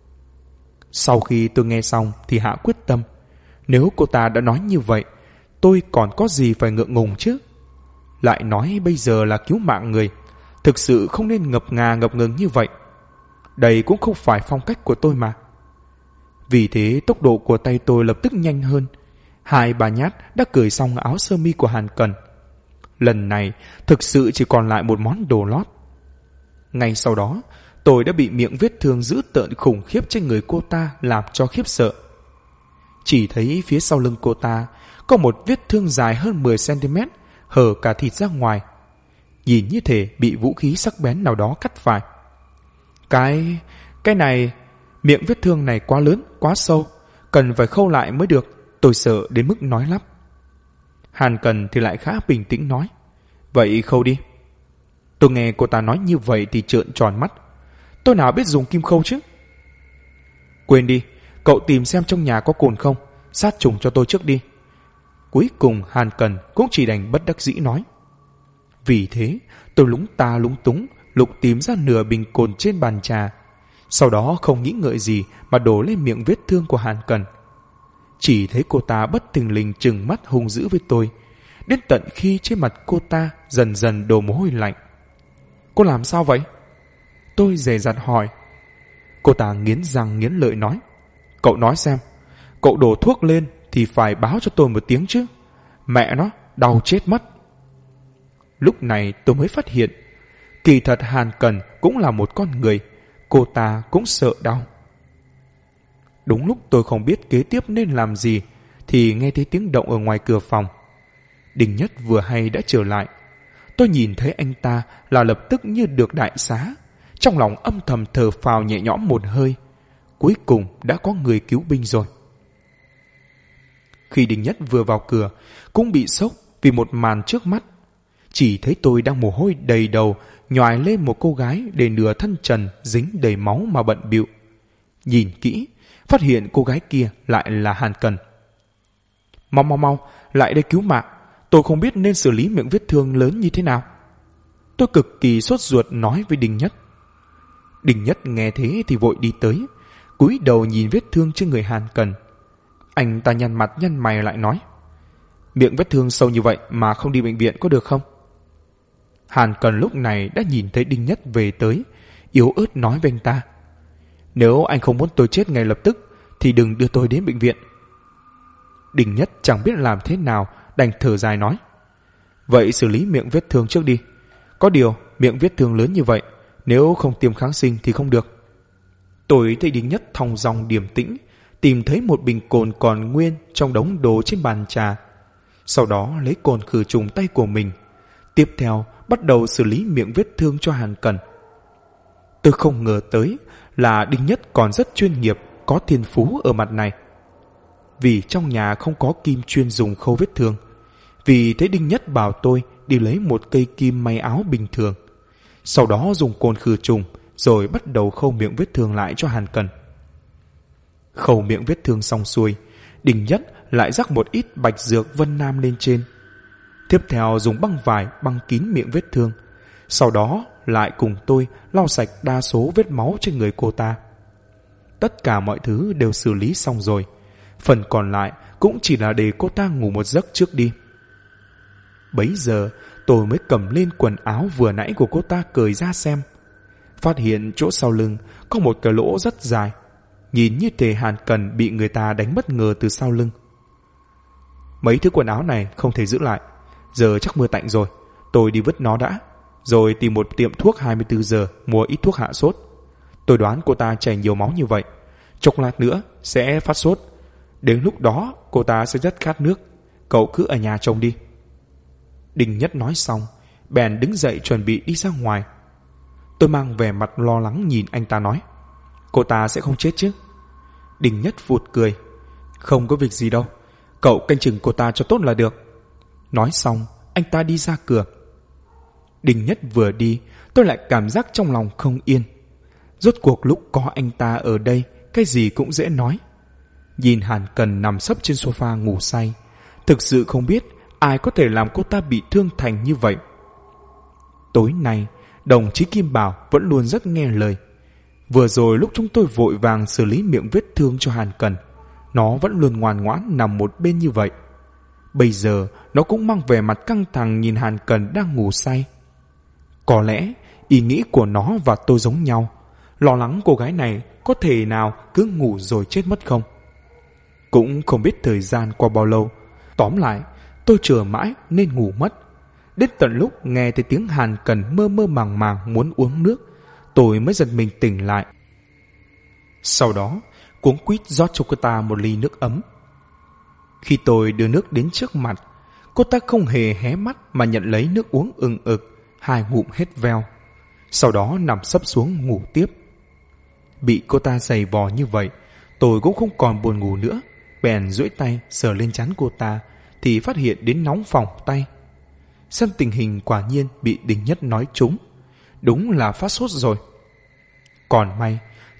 Sau khi tôi nghe xong thì hạ quyết tâm, nếu cô ta đã nói như vậy, tôi còn có gì phải ngượng ngùng chứ. Lại nói bây giờ là cứu mạng người, thực sự không nên ngập ngà ngập ngừng như vậy. Đây cũng không phải phong cách của tôi mà. Vì thế tốc độ của tay tôi lập tức nhanh hơn. 2-3 nhát đã cởi xong áo sơ mi của Hàn Cần. Lần này thực sự chỉ còn lại một món đồ lót. Ngay sau đó tôi đã bị miệng vết thương dữ tợn khủng khiếp trên người cô ta làm cho khiếp sợ. Chỉ thấy phía sau lưng cô ta có một vết thương dài hơn 10 cm, hở cả thịt ra ngoài. Nhìn như thể bị vũ khí sắc bén nào đó cắt phải. Cái này, miệng vết thương này quá lớn, quá sâu, cần phải khâu lại mới được. Tôi sợ đến mức nói lắp. Hàn Cần thì lại khá bình tĩnh nói: vậy khâu đi. Tôi nghe cô ta nói như vậy thì trợn tròn mắt. Tôi nào biết dùng kim khâu chứ. Quên đi, cậu tìm xem trong nhà có cồn không, sát trùng cho tôi trước đi. Cuối cùng Hàn Cần cũng chỉ đành bất đắc dĩ nói. Vì thế tôi lúng ta lúng túng lục tìm ra nửa bình cồn trên bàn trà, sau đó không nghĩ ngợi gì mà đổ lên miệng vết thương của Hàn Cần. Chỉ thấy cô ta bất thình lình trừng mắt hung dữ với tôi, đến tận khi trên mặt cô ta dần dần đổ mồ hôi lạnh. Cô làm sao vậy? Tôi dè dặt hỏi. Cô ta nghiến răng nghiến lợi nói. Cậu nói xem, cậu đổ thuốc lên thì phải báo cho tôi một tiếng chứ. Mẹ nó, đau chết mất. Lúc này tôi mới phát hiện, kỳ thật Hàn Cần cũng là một con người, cô ta cũng sợ đau. Đúng lúc tôi không biết kế tiếp nên làm gì thì nghe thấy tiếng động ở ngoài cửa phòng. Đình Nhất vừa hay đã trở lại. Tôi nhìn thấy anh ta là lập tức như được đại xá, trong lòng âm thầm thở phào nhẹ nhõm một hơi. Cuối cùng đã có người cứu binh rồi. Khi Đình Nhất vừa vào cửa cũng bị sốc vì một màn trước mắt. Chỉ thấy tôi đang mồ hôi đầy đầu nhoài lên một cô gái để nửa thân trần dính đầy máu mà bận bịu. Nhìn kỹ, phát hiện cô gái kia lại là Hàn Cần. Mau, lại đây cứu mạng. Tôi không biết nên xử lý miệng vết thương lớn như thế nào. Tôi cực kỳ sốt ruột nói với Đình Nhất. Đình Nhất nghe thế thì vội đi tới, cúi đầu nhìn vết thương trên người Hàn Cần. Anh ta nhăn mặt nhăn mày lại nói. Miệng vết thương sâu như vậy mà không đi bệnh viện có được không? Hàn Cần lúc này đã nhìn thấy Đinh Nhất về tới, yếu ớt nói với anh ta. Nếu anh không muốn tôi chết ngay lập tức thì đừng đưa tôi đến bệnh viện. Đinh Nhất chẳng biết làm thế nào, đành thở dài nói. Vậy xử lý miệng vết thương trước đi. Có điều miệng vết thương lớn như vậy, nếu không tiêm kháng sinh thì không được. Tôi thấy Đinh Nhất thong dong điềm tĩnh, tìm thấy một bình cồn còn nguyên trong đống đồ trên bàn trà. Sau đó lấy cồn khử trùng tay của mình. Tiếp theo bắt đầu xử lý miệng vết thương cho Hàn Cần. Tôi không ngờ tới là Đinh Nhất còn rất chuyên nghiệp, có thiên phú ở mặt này. Vì trong nhà không có kim chuyên dùng khâu vết thương, vì thế Đinh Nhất bảo tôi đi lấy một cây kim may áo bình thường, sau đó dùng cồn khử trùng rồi bắt đầu khâu miệng vết thương lại cho Hàn Cần. Khâu miệng vết thương xong xuôi, Đinh Nhất lại rắc một ít bạch dược Vân Nam lên trên. Tiếp theo dùng băng vải băng kín miệng vết thương, sau đó lại cùng tôi lau sạch đa số vết máu trên người cô ta. Tất cả mọi thứ đều xử lý xong rồi, phần còn lại cũng chỉ là để cô ta ngủ một giấc trước đi. Bấy giờ tôi mới cầm lên quần áo vừa nãy của cô ta cởi ra xem, phát hiện chỗ sau lưng có một cái lỗ rất dài, nhìn như thể Hàn Cần bị người ta đánh bất ngờ từ sau lưng. Mấy thứ quần áo này không thể giữ lại, giờ chắc mưa tạnh rồi, tôi đi vứt nó đã, rồi tìm một tiệm thuốc 24 giờ mua ít thuốc hạ sốt. Tôi đoán cô ta chảy nhiều máu như vậy, chốc lát nữa sẽ phát sốt, đến lúc đó cô ta sẽ rất khát nước, cậu cứ ở nhà trông đi. Đinh Nhất nói xong bèn đứng dậy chuẩn bị đi ra ngoài. Tôi mang vẻ mặt lo lắng nhìn anh ta nói. Cô ta sẽ không chết chứ? Đinh Nhất phụt cười. Không có việc gì đâu, cậu canh chừng cô ta cho tốt là được. Nói xong anh ta đi ra cửa. Đinh Nhất vừa đi, tôi lại cảm giác trong lòng không yên. Rốt cuộc lúc có anh ta ở đây, cái gì cũng dễ nói. Nhìn Hàn Cần nằm sấp trên sofa ngủ say, thực sự không biết ai có thể làm cô ta bị thương thành như vậy. Tối nay đồng chí Kim Bảo vẫn luôn rất nghe lời. Vừa rồi lúc chúng tôi vội vàng xử lý miệng vết thương cho Hàn Cần, nó vẫn luôn ngoan ngoãn nằm một bên như vậy. Bây giờ nó cũng mang vẻ mặt căng thẳng nhìn Hàn Cần đang ngủ say. Có lẽ ý nghĩ của nó và tôi giống nhau, lo lắng cô gái này có thể nào cứ ngủ rồi chết mất không. Cũng không biết thời gian qua bao lâu, tóm lại tôi chờ mãi nên ngủ mất. Đến tận lúc nghe thấy tiếng Hàn Cần mơ mơ màng màng muốn uống nước, tôi mới giật mình tỉnh lại. Sau đó cuống quýt rót cho cô ta một ly nước ấm. Khi tôi đưa nước đến trước mặt, cô ta không hề hé mắt mà nhận lấy nước uống ừng ực, 2 ngụm hết veo. Sau đó nằm sấp xuống ngủ tiếp. Bị cô ta giày vò như vậy, tôi cũng không còn buồn ngủ nữa, bèn duỗi tay sờ lên trán cô ta thì phát hiện đến nóng phỏng tay. Xem tình hình quả nhiên bị Đinh Nhất nói trúng, đúng là phát sốt rồi. Còn may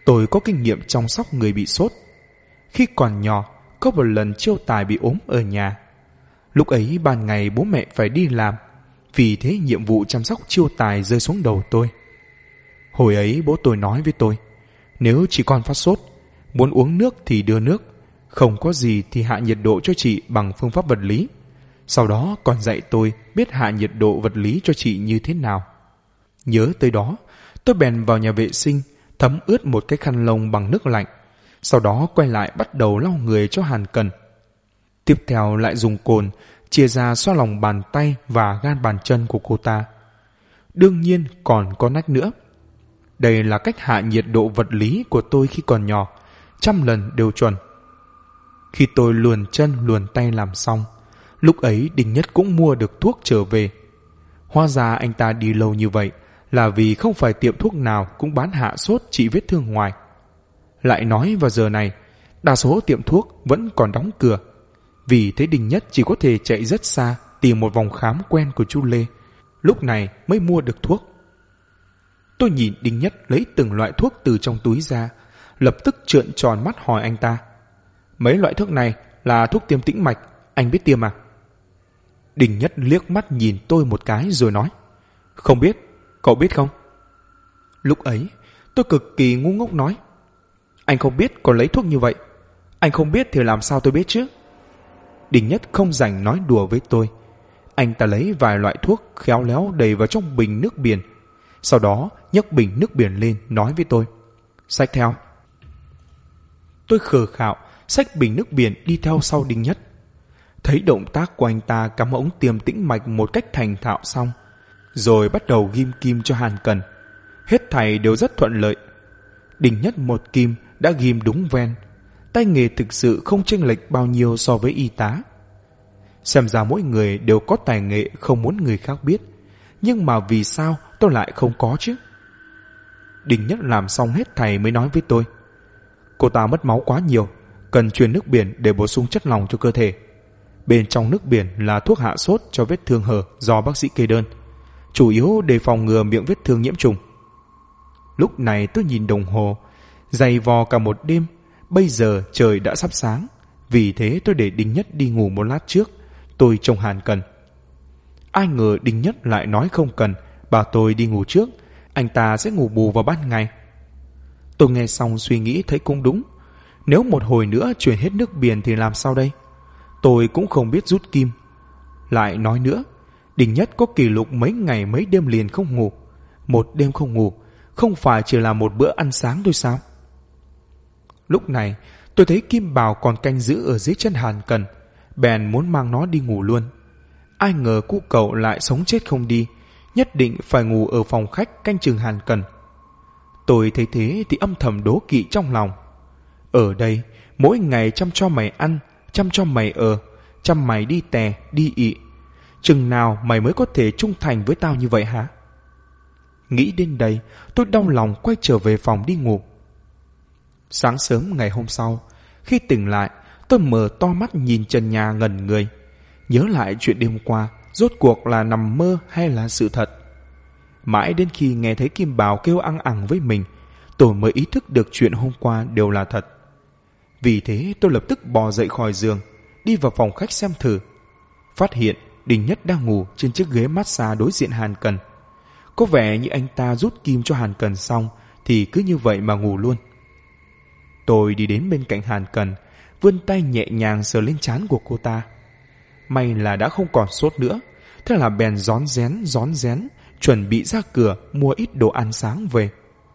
tôi có kinh nghiệm chăm sóc người bị sốt. Khi còn nhỏ, có một lần Chiêu Tài bị ốm ở nhà. Lúc ấy ban ngày bố mẹ phải đi làm, vì thế nhiệm vụ chăm sóc Chiêu Tài rơi xuống đầu tôi. Hồi ấy bố tôi nói với tôi, nếu chị con phát sốt, muốn uống nước thì đưa nước, không có gì thì hạ nhiệt độ cho chị bằng phương pháp vật lý. Sau đó còn dạy tôi biết hạ nhiệt độ vật lý cho chị như thế nào. Nhớ tới đó, tôi bèn vào nhà vệ sinh, thấm ướt một cái khăn lông bằng nước lạnh. Sau đó quay lại bắt đầu lau người cho Hàn Cần. Tiếp theo lại dùng cồn chia ra xoa lòng bàn tay và gan bàn chân của cô ta. Đương nhiên còn có nách nữa. Đây là cách hạ nhiệt độ vật lý của tôi khi còn nhỏ, 100 lần đều chuẩn. Khi tôi luồn chân luồn tay làm xong, lúc ấy Đinh Nhất cũng mua được thuốc trở về. Hóa ra anh ta đi lâu như vậy là vì không phải tiệm thuốc nào cũng bán hạ sốt trị vết thương ngoài. Lại nói vào giờ này, đa số tiệm thuốc vẫn còn đóng cửa. Vì thế Đinh Nhất chỉ có thể chạy rất xa tìm một vòng khám quen của chú Lê. Lúc này mới mua được thuốc. Tôi nhìn Đinh Nhất lấy từng loại thuốc từ trong túi ra, lập tức trợn tròn mắt hỏi anh ta. Mấy loại thuốc này là thuốc tiêm tĩnh mạch, anh biết tiêm à? Đinh Nhất liếc mắt nhìn tôi một cái rồi nói, không biết, cậu biết không? Lúc ấy tôi cực kỳ ngu ngốc nói, anh không biết còn lấy thuốc như vậy, anh không biết thì làm sao tôi biết chứ? Đinh Nhất không rảnh nói đùa với tôi. Anh ta lấy vài loại thuốc khéo léo đầy vào trong bình nước biển. Sau đó nhấc bình nước biển lên nói với tôi, xách theo. Tôi khờ khạo xách bình nước biển đi theo sau Đinh Nhất. Thấy động tác của anh ta cắm ống tiêm tĩnh mạch một cách thành thạo xong, rồi bắt đầu ghim kim cho Hàn Cần. Hết thảy đều rất thuận lợi. Đinh Nhất một kim đã ghim đúng ven. Tay nghề thực sự không chênh lệch bao nhiêu so với y tá. Xem ra mỗi người đều có tài nghệ không muốn người khác biết. Nhưng mà vì sao tôi lại không có chứ? Đinh Nhất làm xong hết thảy mới nói với tôi, cô ta mất máu quá nhiều, cần truyền nước biển để bổ sung chất lỏng cho cơ thể. Bên trong nước biển là thuốc hạ sốt cho vết thương hở do bác sĩ kê đơn, chủ yếu để phòng ngừa miệng vết thương nhiễm trùng. Lúc này tôi nhìn đồng hồ, dày vò cả một đêm. Bây giờ trời đã sắp sáng, vì thế tôi để Đinh Nhất đi ngủ một lát trước, tôi trông Hàn Cần. Ai ngờ Đinh Nhất lại nói không cần, bảo tôi đi ngủ trước, anh ta sẽ ngủ bù vào ban ngày. Tôi nghe xong suy nghĩ thấy cũng đúng. Nếu một hồi nữa chuyển hết nước biển thì làm sao đây? Tôi cũng không biết rút kim. Lại nói nữa, Đinh Nhất có kỷ lục mấy ngày mấy đêm liền không ngủ. Một đêm không ngủ, không phải chỉ là một bữa ăn sáng thôi sao? Lúc này tôi thấy Kim Bảo còn canh giữ ở dưới chân Hàn Cần, bèn muốn mang nó đi ngủ luôn. Ai ngờ cu cậu lại sống chết không đi, nhất định phải ngủ ở phòng khách canh chừng Hàn Cần. Tôi thấy thế thì âm thầm đố kỵ trong lòng. Ở đây mỗi ngày chăm cho mày ăn, chăm cho mày ở, chăm mày đi tè đi ị, chừng nào mày mới có thể trung thành với tao như vậy hả? Nghĩ đến đây tôi đau lòng quay trở về phòng đi ngủ. Sáng sớm ngày hôm sau, khi tỉnh lại, tôi mở to mắt nhìn trần nhà ngẩn người, nhớ lại chuyện đêm qua rốt cuộc là nằm mơ hay là sự thật. Mãi đến khi nghe thấy Kim Bảo kêu ăng ẳng với mình, tôi mới ý thức được chuyện hôm qua đều là thật. Vì thế tôi lập tức bò dậy khỏi giường, đi vào phòng khách xem thử. Phát hiện Đinh Nhất đang ngủ trên chiếc ghế massage đối diện Hàn Cần. Có vẻ như anh ta rút kim cho Hàn Cần xong thì cứ như vậy mà ngủ luôn. Tôi đi đến bên cạnh Hàn Cần, vươn tay nhẹ nhàng sờ lên trán của cô ta. May là đã không còn sốt nữa, thế là bèn rón rén chuẩn bị ra cửa mua ít đồ ăn sáng về.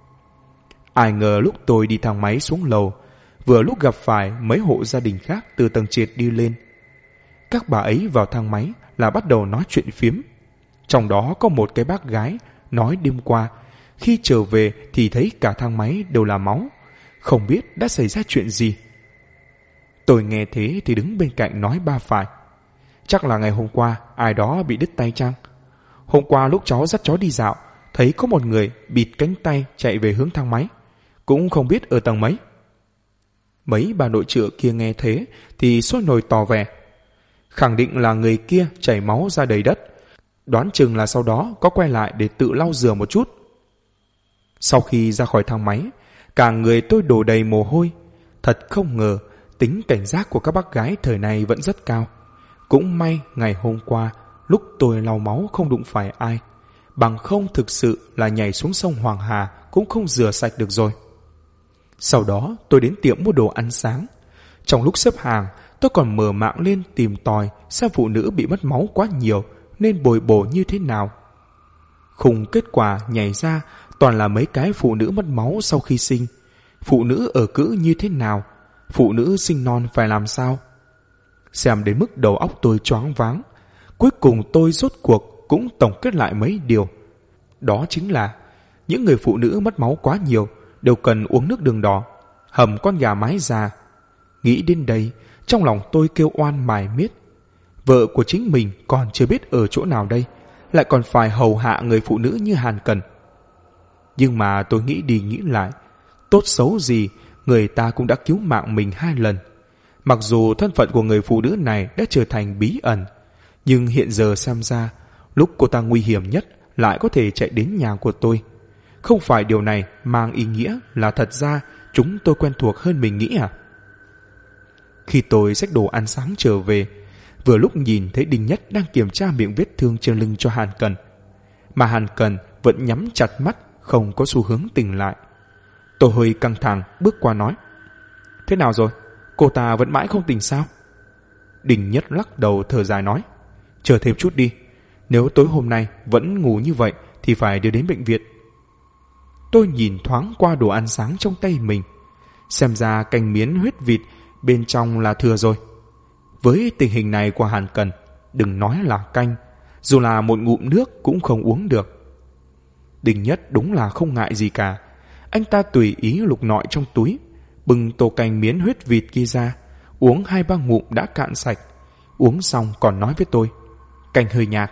Ai ngờ lúc tôi đi thang máy xuống lầu, vừa lúc gặp phải mấy hộ gia đình khác từ tầng trệt đi lên. Các bà ấy vào thang máy là bắt đầu nói chuyện phiếm. Trong đó có một cái bác gái nói đêm qua khi trở về thì thấy cả thang máy đều là máu, không biết đã xảy ra chuyện gì. Tôi nghe thế thì đứng bên cạnh nói ba phải, chắc là ngày hôm qua ai đó bị đứt tay chăng? Hôm qua lúc cháu dắt chó đi dạo, thấy có một người bịt cánh tay chạy về hướng thang máy, cũng không biết ở tầng mấy. Mấy bà nội trợ kia nghe thế thì sôi nổi tỏ vẻ, khẳng định là người kia chảy máu ra đầy đất, đoán chừng là sau đó có quay lại để tự lau rửa một chút. Sau khi ra khỏi thang máy, Cả người tôi đổ đầy mồ hôi. Thật không ngờ tính cảnh giác của các bác gái thời này vẫn rất cao. Cũng may ngày hôm qua lúc tôi lau máu không đụng phải ai, bằng không thực sự là nhảy xuống sông Hoàng Hà cũng không rửa sạch được rồi. Sau đó tôi đến tiệm mua đồ ăn sáng. Trong lúc xếp hàng, tôi còn mở mạng lên tìm tòi xem phụ nữ bị mất máu quá nhiều nên bồi bổ như thế nào. Khung kết quả nhảy ra toàn là mấy cái phụ nữ mất máu sau khi sinh, phụ nữ ở cữ như thế nào, phụ nữ sinh non phải làm sao. Xem đến mức đầu óc tôi choáng váng. Cuối cùng tôi rốt cuộc cũng tổng kết lại mấy điều. Đó chính là những người phụ nữ mất máu quá nhiều đều cần uống nước đường đỏ, hầm con gà mái già. Nghĩ đến đây, trong lòng tôi kêu oan mải miết. Vợ của chính mình còn chưa biết ở chỗ nào đây, lại còn phải hầu hạ người phụ nữ như Hàn Cần. Nhưng mà tôi nghĩ đi nghĩ lại, tốt xấu gì người ta cũng đã cứu mạng mình 2 lần. Mặc dù thân phận của người phụ nữ này đã trở thành bí ẩn, nhưng hiện giờ xem ra, lúc cô ta nguy hiểm nhất lại có thể chạy đến nhà của tôi. Không phải điều này mang ý nghĩa là thật ra chúng tôi quen thuộc hơn mình nghĩ à? Khi tôi xách đồ ăn sáng trở về, vừa lúc nhìn thấy Đinh Nhất đang kiểm tra miệng vết thương trên lưng cho Hàn Cần, mà Hàn Cần vẫn nhắm chặt mắt, không có xu hướng tỉnh lại. Tôi hơi căng thẳng bước qua nói: Thế nào rồi? Cô ta vẫn mãi không tỉnh sao? Đinh Nhất lắc đầu thở dài nói: Chờ thêm chút đi, nếu tối hôm nay vẫn ngủ như vậy thì phải đưa đến bệnh viện. Tôi nhìn thoáng qua đồ ăn sáng trong tay mình, xem ra canh miến huyết vịt bên trong là thừa rồi. Với tình hình này của Hàn Cần, đừng nói là canh, dù là một ngụm nước cũng không uống được. Đinh Nhất đúng là không ngại gì cả. Anh ta tùy ý lục nội trong túi, bưng tô canh miến huyết vịt kia ra, uống 2-3 ngụm đã cạn sạch. Uống xong còn nói với tôi: Canh hơi nhạt.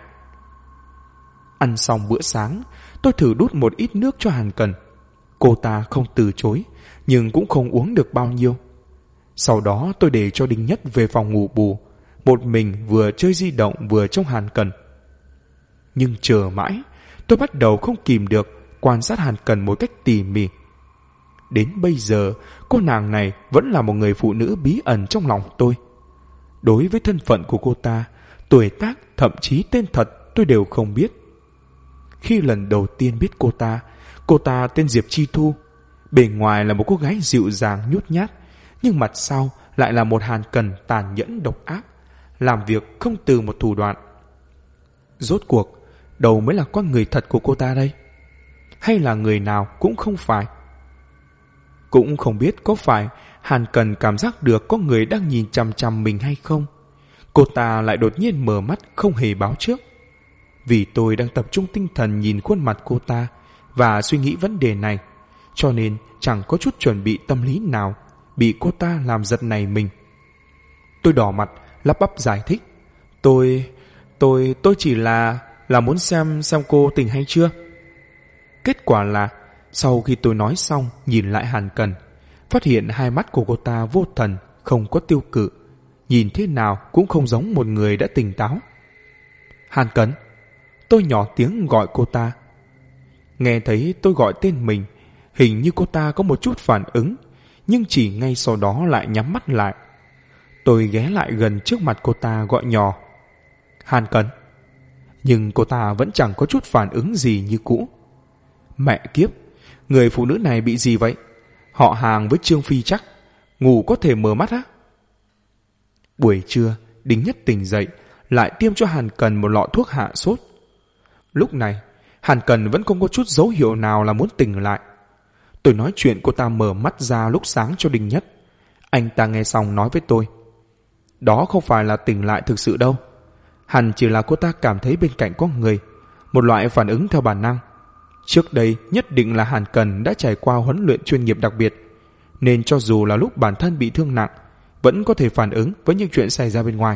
Ăn xong bữa sáng, tôi thử đút một ít nước cho Hàn Cần. Cô ta không từ chối, nhưng cũng không uống được bao nhiêu. Sau đó tôi để cho Đinh Nhất về phòng ngủ bù, một mình vừa chơi di động vừa trông Hàn Cần. Nhưng chờ mãi, tôi bắt đầu không kìm được quan sát Hàn Cần một cách tỉ mỉ. Đến bây giờ, cô nàng này vẫn là một người phụ nữ bí ẩn trong lòng tôi. Đối với thân phận của cô ta, tuổi tác, thậm chí tên thật tôi đều không biết. Khi lần đầu tiên biết cô ta tên Diệp Chi Thu. Bề ngoài là một cô gái dịu dàng nhút nhát, nhưng mặt sau lại là một Hàn Cần tàn nhẫn độc ác, làm việc không từ một thủ đoạn. Rốt cuộc, đâu mới là con người thật của cô ta đây? Hay là người nào cũng không phải? Cũng không biết có phải Hàn Cần cảm giác được có người đang nhìn chằm chằm mình hay không. Cô ta lại đột nhiên mở mắt không hề báo trước. Vì tôi đang tập trung tinh thần nhìn khuôn mặt cô ta và suy nghĩ vấn đề này, cho nên chẳng có chút chuẩn bị tâm lý nào, bị cô ta làm giật nảy mình. Tôi đỏ mặt lắp bắp giải thích: Tôi chỉ là muốn xem cô tỉnh hay chưa. Kết quả là sau khi tôi nói xong, nhìn lại Hàn Cần, phát hiện hai mắt của cô ta vô thần, không có tiêu cự, nhìn thế nào cũng không giống một người đã tỉnh táo. Hàn Cần, tôi nhỏ tiếng gọi cô ta. Nghe thấy tôi gọi tên mình, hình như cô ta có một chút phản ứng, nhưng chỉ ngay sau đó lại nhắm mắt lại. Tôi ghé lại gần trước mặt cô ta gọi nhỏ: Hàn Cần. Nhưng cô ta vẫn chẳng có chút phản ứng gì như cũ. Mẹ kiếp, người phụ nữ này bị gì vậy? Họ hàng với Trương Phi chắc, ngủ có thể mở mắt á? Buổi trưa, Đinh Nhất tỉnh dậy, lại tiêm cho Hàn Cần một lọ thuốc hạ sốt. Lúc này, Hàn Cần vẫn không có chút dấu hiệu nào là muốn tỉnh lại. Tôi nói chuyện cô ta mở mắt ra lúc sáng cho Đinh Nhất. Anh ta nghe xong nói với tôi: Đó không phải là tỉnh lại thực sự đâu. Hẳn chỉ là cô ta cảm thấy bên cạnh có người, một loại phản ứng theo bản năng. Trước đây nhất định là Hàn Cần đã trải qua huấn luyện chuyên nghiệp đặc biệt, nên cho dù là lúc bản thân bị thương nặng, vẫn có thể phản ứng với những chuyện xảy ra bên ngoài.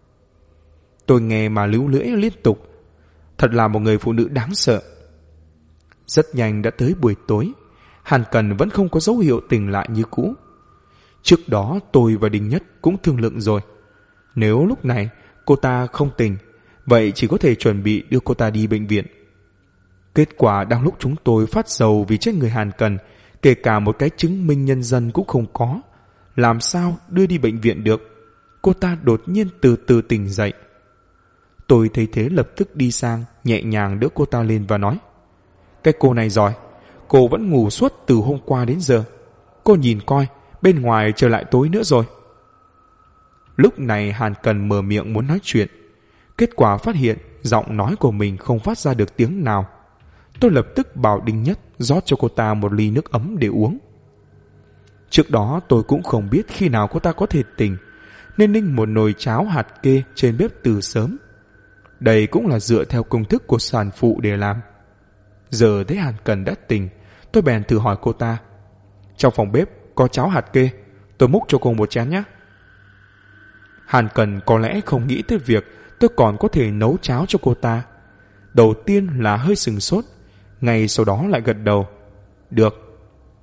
Tôi nghe mà líu lưỡi liên tục. Thật là một người phụ nữ đáng sợ. Rất nhanh đã tới buổi tối, Hàn Cần vẫn không có dấu hiệu tỉnh lại như cũ. Trước đó tôi và Đinh Nhất cũng thương lượng rồi, nếu lúc này cô ta không tỉnh, vậy chỉ có thể chuẩn bị đưa cô ta đi bệnh viện. Kết quả đang lúc chúng tôi phát sầu vì chết người Hàn Cần, kể cả một cái chứng minh nhân dân cũng không có, làm sao đưa đi bệnh viện được. Cô ta đột nhiên từ từ tỉnh dậy. Tôi thấy thế lập tức đi sang, nhẹ nhàng đỡ cô ta lên và nói: cái cô này giỏi, cô vẫn ngủ suốt từ hôm qua đến giờ. Cô nhìn coi, bên ngoài trời lại tối nữa rồi. Lúc này Hàn Cần mở miệng muốn nói chuyện, kết quả phát hiện giọng nói của mình không phát ra được tiếng nào. Tôi lập tức bảo Đinh Nhất rót cho cô ta một ly nước ấm để uống. Trước đó tôi cũng không biết khi nào cô ta có thể tỉnh, nên ninh một nồi cháo hạt kê trên bếp từ sớm. Đây cũng là dựa theo công thức của sản phụ để làm. Giờ thấy Hàn Cần đã tỉnh, tôi bèn thử hỏi cô ta: trong phòng bếp có cháo hạt kê, tôi múc cho cô một chén nhé. Hàn Cần có lẽ không nghĩ tới việc tôi còn có thể nấu cháo cho cô ta. Đầu tiên là hơi sừng sốt, ngay sau đó lại gật đầu: được.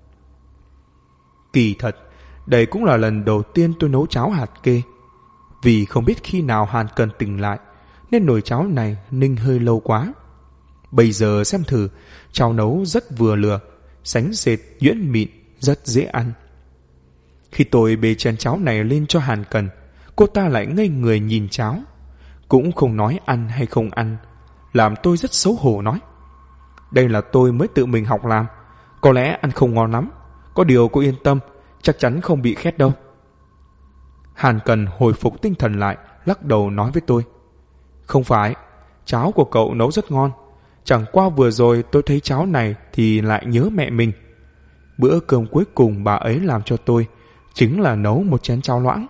Kỳ thật, đây cũng là lần đầu tiên tôi nấu cháo hạt kê. Vì không biết khi nào Hàn Cần tỉnh lại, nên nồi cháo này ninh hơi lâu quá. Bây giờ xem thử, cháo nấu rất vừa lừa, sánh sệt nhuyễn mịn, rất dễ ăn. Khi tôi bê chén cháo này lên cho Hàn Cần, cô ta lại ngây người nhìn cháo, cũng không nói ăn hay không ăn, làm tôi rất xấu hổ nói: đây là tôi mới tự mình học làm, có lẽ ăn không ngon lắm, có điều cô yên tâm, chắc chắn không bị khét đâu. Hàn Cần hồi phục tinh thần lại, lắc đầu nói với tôi: không phải, cháo của cậu nấu rất ngon, chẳng qua vừa rồi tôi thấy cháo này thì lại nhớ mẹ mình. Bữa cơm cuối cùng bà ấy làm cho tôi chính là nấu một chén cháo loãng.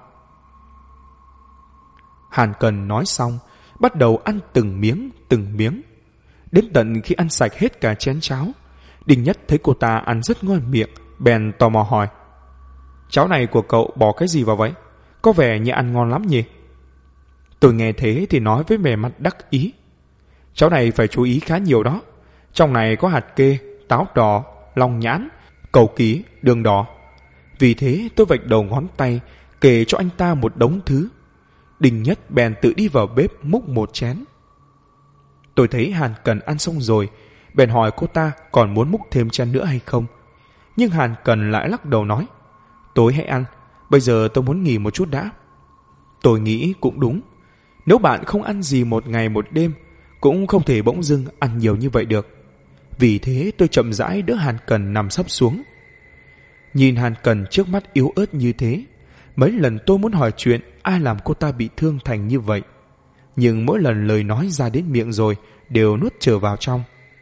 Hàn Cần nói xong, bắt đầu ăn từng miếng. Đến tận khi ăn sạch hết cả chén cháo, Đinh Nhất thấy cô ta ăn rất ngon miệng, bèn tò mò hỏi: cháo này của cậu bỏ cái gì vào vậy? Có vẻ như ăn ngon lắm nhỉ? Tôi nghe thế thì nói với vẻ mặt đắc ý: cháo này phải chú ý khá nhiều đó. Trong này có hạt kê, táo đỏ, long nhãn, cầu ký, đường đỏ. Vì thế tôi vạch đầu ngón tay kể cho anh ta một đống thứ. Đinh Nhất bèn tự đi vào bếp múc một chén. Tôi thấy Hàn Cần ăn xong rồi, bèn hỏi cô ta còn muốn múc thêm chén nữa hay không. Nhưng Hàn Cần lại lắc đầu nói: tối hãy ăn, bây giờ tôi muốn nghỉ một chút đã. Tôi nghĩ cũng đúng, nếu bạn không ăn gì một ngày một đêm, cũng không thể bỗng dưng ăn nhiều như vậy được. Vì thế tôi chậm rãi đỡ Hàn Cần nằm sấp xuống. Nhìn Hàn Cần trước mắt yếu ớt như thế, mấy lần tôi muốn hỏi chuyện ai làm cô ta bị thương thành như vậy, nhưng mỗi lần lời nói ra đến miệng rồi đều nuốt trở vào trong.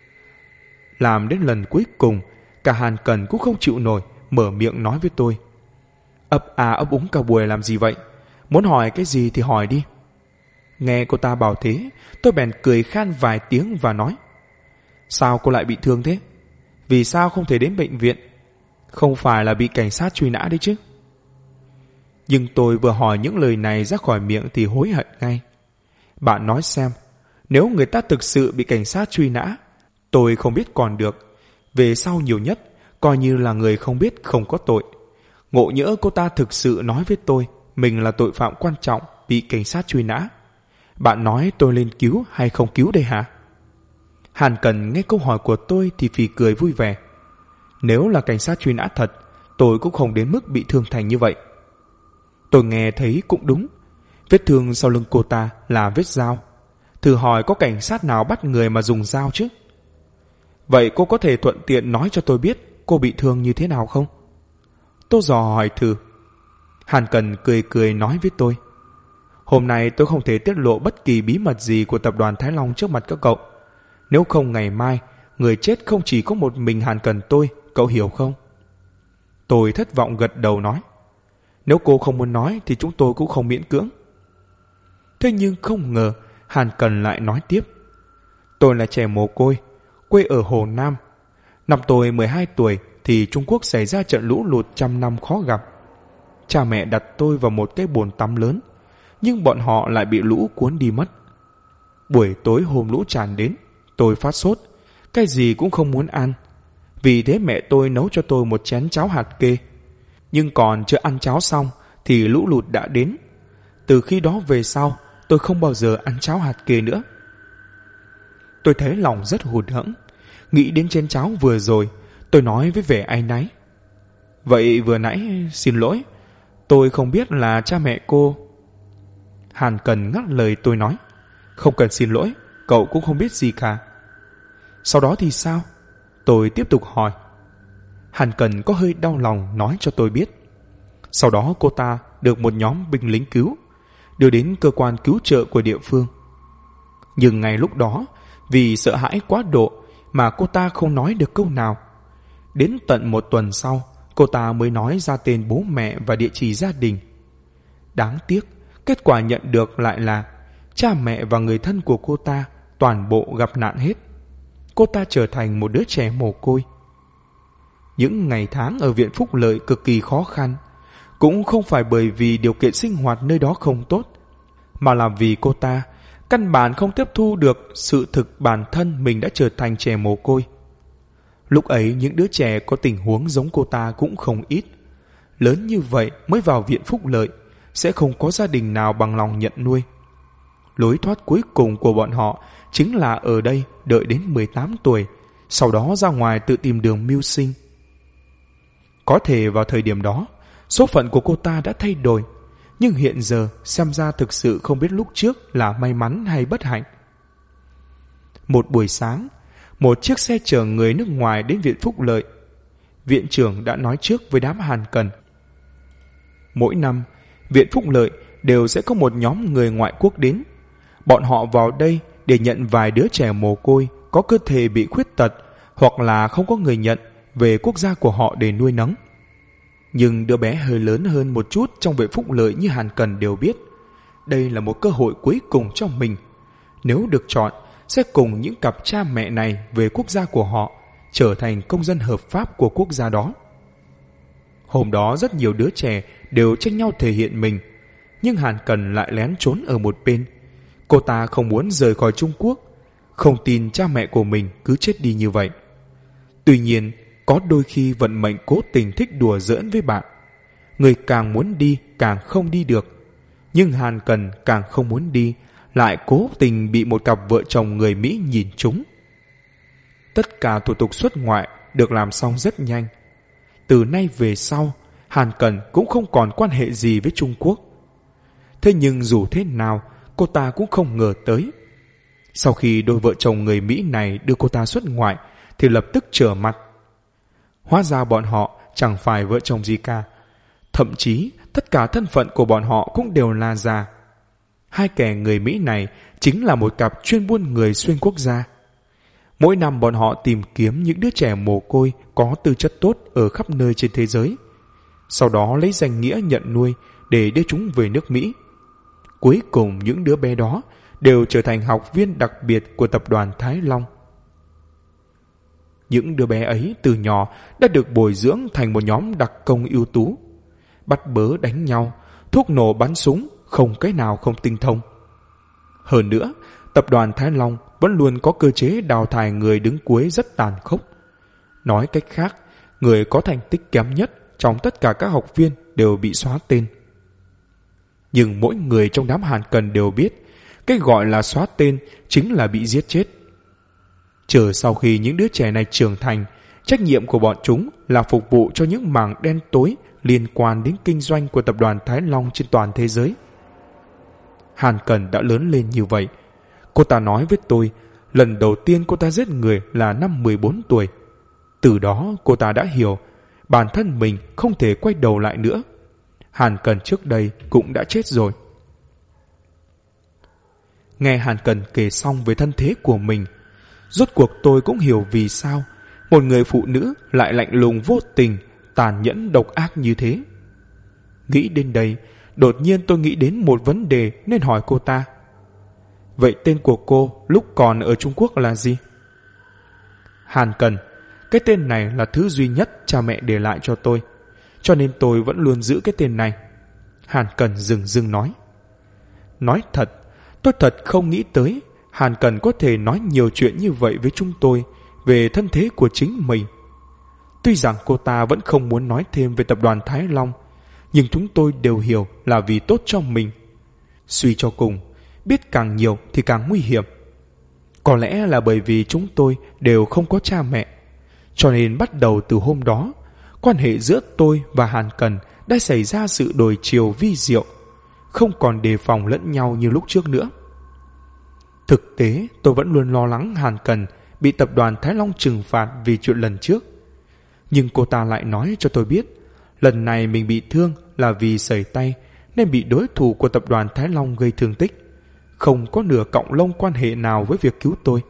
Làm đến lần cuối cùng, cả Hàn Cần cũng không chịu nổi, mở miệng nói với tôi: ấp ấp úng cả buổi làm gì vậy? Muốn hỏi cái gì thì hỏi đi. Nghe cô ta bảo thế, tôi bèn cười khan vài tiếng và nói: sao cô lại bị thương thế? Vì sao không thể đến bệnh viện? Không phải là bị cảnh sát truy nã đấy chứ? Nhưng tôi vừa hỏi những lời này ra khỏi miệng thì hối hận ngay. Bạn nói xem, nếu người ta thực sự bị cảnh sát truy nã, tôi không biết còn được, về sau nhiều nhất coi như là người không biết không có tội. Ngộ nhỡ cô ta thực sự nói với tôi mình là tội phạm quan trọng bị cảnh sát truy nã, bạn nói tôi nên cứu hay không cứu đây hả? Hàn Cần nghe câu hỏi của tôi thì phì cười vui vẻ. Nếu là cảnh sát truy nã thật, tôi cũng không đến mức bị thương thành như vậy. Tôi nghe thấy cũng đúng, vết thương sau lưng cô ta là vết dao. Thử hỏi có cảnh sát nào bắt người mà dùng dao chứ? Vậy cô có thể thuận tiện nói cho tôi biết cô bị thương như thế nào không? Tôi dò hỏi thử. Hàn Cần cười cười nói với tôi: hôm nay tôi không thể tiết lộ bất kỳ bí mật gì của tập đoàn Thái Long trước mặt các cậu. Nếu không ngày mai, người chết không chỉ có một mình Hàn Cần tôi, cậu hiểu không? Tôi thất vọng gật đầu nói: nếu cô không muốn nói thì chúng tôi cũng không miễn cưỡng. Thế nhưng không ngờ Hàn Cần lại nói tiếp: tôi là trẻ mồ côi, quê ở Hồ Nam. Năm tôi 12 tuổi thì Trung Quốc xảy ra trận lũ lụt trăm năm khó gặp. Cha mẹ đặt tôi vào một cái bồn tắm lớn, nhưng bọn họ lại bị lũ cuốn đi mất. Buổi tối hôm lũ tràn đến, tôi phát sốt, cái gì cũng không muốn ăn. Vì thế mẹ tôi nấu cho tôi một chén cháo hạt kê. Nhưng còn chưa ăn cháo xong thì lũ lụt đã đến. Từ khi đó về sau, tôi không bao giờ ăn cháo hạt kê nữa. Tôi thấy lòng rất hụt hẫng. Nghĩ đến chén cháo vừa rồi, Tôi nói với vẻ áy náy. Vậy vừa nãy xin lỗi, tôi không biết là cha mẹ cô. Hàn Cần ngắt lời tôi nói. Không cần xin lỗi, cậu cũng không biết gì cả. Sau đó thì sao? Tôi tiếp tục hỏi. Hàn Cần có hơi đau lòng nói cho tôi biết. Sau đó cô ta được một nhóm binh lính cứu, đưa đến cơ quan cứu trợ của địa phương. Nhưng ngay lúc đó, vì sợ hãi quá độ mà cô ta không nói được câu nào. Đến tận một tuần sau, cô ta mới nói ra tên bố mẹ và địa chỉ gia đình. Đáng tiếc, kết quả nhận được lại là cha mẹ và người thân của cô ta toàn bộ gặp nạn hết. Cô ta trở thành một đứa trẻ mồ côi. Những ngày tháng ở viện Phúc Lợi cực kỳ khó khăn, cũng không phải bởi vì điều kiện sinh hoạt nơi đó không tốt, mà là vì cô ta căn bản không tiếp thu được sự thực bản thân mình đã trở thành trẻ mồ côi. Lúc ấy những đứa trẻ có tình huống giống cô ta cũng không ít. Lớn như vậy mới vào viện Phúc Lợi, sẽ không có gia đình nào bằng lòng nhận nuôi. Lối thoát cuối cùng của bọn họ chính là ở đây đợi đến 18 tuổi, sau đó ra ngoài tự tìm đường mưu sinh. Có thể vào thời điểm đó, số phận của cô ta đã thay đổi, nhưng hiện giờ xem ra thực sự không biết lúc trước là may mắn hay bất hạnh. Một buổi sáng, một chiếc xe chở người nước ngoài đến viện Phúc Lợi. Viện trưởng đã nói trước với đám Hàn Cần. Mỗi năm, viện Phúc Lợi đều sẽ có một nhóm người ngoại quốc đến. Bọn họ vào đây để nhận vài đứa trẻ mồ côi có cơ thể bị khuyết tật hoặc là không có người nhận về quốc gia của họ để nuôi nấng. Nhưng đứa bé hơi lớn hơn một chút trong viện Phúc Lợi như Hàn Cần đều biết, đây là một cơ hội cuối cùng cho mình. Nếu được chọn, sẽ cùng những cặp cha mẹ này về quốc gia của họ, trở thành công dân hợp pháp của quốc gia đó. Hôm đó rất nhiều đứa trẻ đều tranh nhau thể hiện mình, nhưng Hàn Cần lại lén trốn ở một bên. Cô ta không muốn rời khỏi Trung Quốc, không tin cha mẹ của mình cứ chết đi như vậy. Tuy nhiên, có đôi khi vận mệnh cố tình thích đùa giỡn với bạn. Người càng muốn đi càng không đi được. Nhưng Hàn Cần càng không muốn đi, lại cố tình bị một cặp vợ chồng người Mỹ nhìn trúng. Tất cả thủ tục xuất ngoại được làm xong rất nhanh. Từ nay về sau, Hàn Cần cũng không còn quan hệ gì với Trung Quốc. Thế nhưng dù thế nào, cô ta cũng không ngờ tới. Sau khi đôi vợ chồng người Mỹ này đưa cô ta xuất ngoại, thì lập tức trở mặt. Hóa ra bọn họ chẳng phải vợ chồng gì cả. Thậm chí, tất cả thân phận của bọn họ cũng đều là già. Hai kẻ người Mỹ này chính là một cặp chuyên buôn người xuyên quốc gia. Mỗi năm bọn họ tìm kiếm những đứa trẻ mồ côi có tư chất tốt ở khắp nơi trên thế giới. Sau đó lấy danh nghĩa nhận nuôi để đưa chúng về nước Mỹ. Cuối cùng những đứa bé đó đều trở thành học viên đặc biệt của tập đoàn Thái Long. Những đứa bé ấy từ nhỏ đã được bồi dưỡng thành một nhóm đặc công ưu tú. Bắt bớ đánh nhau, thuốc nổ bắn súng, không cái nào không tinh thông. Hơn nữa, tập đoàn Thái Long vẫn luôn có cơ chế đào thải người đứng cuối rất tàn khốc. Nói cách khác, người có thành tích kém nhất trong tất cả các học viên đều bị xóa tên. Nhưng mỗi người trong đám Hàn Cần đều biết, cái gọi là xóa tên chính là bị giết chết. Chờ sau khi những đứa trẻ này trưởng thành, trách nhiệm của bọn chúng là phục vụ cho những mảng đen tối liên quan đến kinh doanh của tập đoàn Thái Long trên toàn thế giới. Hàn Cần đã lớn lên như vậy. Cô ta nói với tôi, lần đầu tiên cô ta giết người là năm 14 tuổi. Từ đó cô ta đã hiểu, bản thân mình không thể quay đầu lại nữa. Hàn Cần trước đây cũng đã chết rồi. Nghe Hàn Cần kể xong về thân thế của mình, rốt cuộc tôi cũng hiểu vì sao một người phụ nữ lại lạnh lùng vô tình, tàn nhẫn độc ác như thế. Nghĩ đến đây, đột nhiên tôi nghĩ đến một vấn đề nên hỏi cô ta. Vậy tên của cô lúc còn ở Trung Quốc là gì? Hàn Cần, cái tên này là thứ duy nhất cha mẹ để lại cho tôi, cho nên tôi vẫn luôn giữ cái tên này. Hàn Cần dừng dừng nói. Nói thật, tôi thật không nghĩ tới Hàn Cần có thể nói nhiều chuyện như vậy với chúng tôi về thân thế của chính mình. Tuy rằng cô ta vẫn không muốn nói thêm về tập đoàn Thái Long, nhưng chúng tôi đều hiểu là vì tốt cho mình. Suy cho cùng, biết càng nhiều thì càng nguy hiểm. Có lẽ là bởi vì chúng tôi đều không có cha mẹ. Cho nên bắt đầu từ hôm đó, quan hệ giữa tôi và Hàn Cần đã xảy ra sự đổi chiều vi diệu, không còn đề phòng lẫn nhau như lúc trước nữa. Thực tế, tôi vẫn luôn lo lắng Hàn Cần bị tập đoàn Thái Long trừng phạt vì chuyện lần trước. Nhưng cô ta lại nói cho tôi biết, lần này mình bị thương là vì sẩy tay nên bị đối thủ của tập đoàn Thái Long gây thương tích, không có nửa cọng lông quan hệ nào với việc cứu tôi.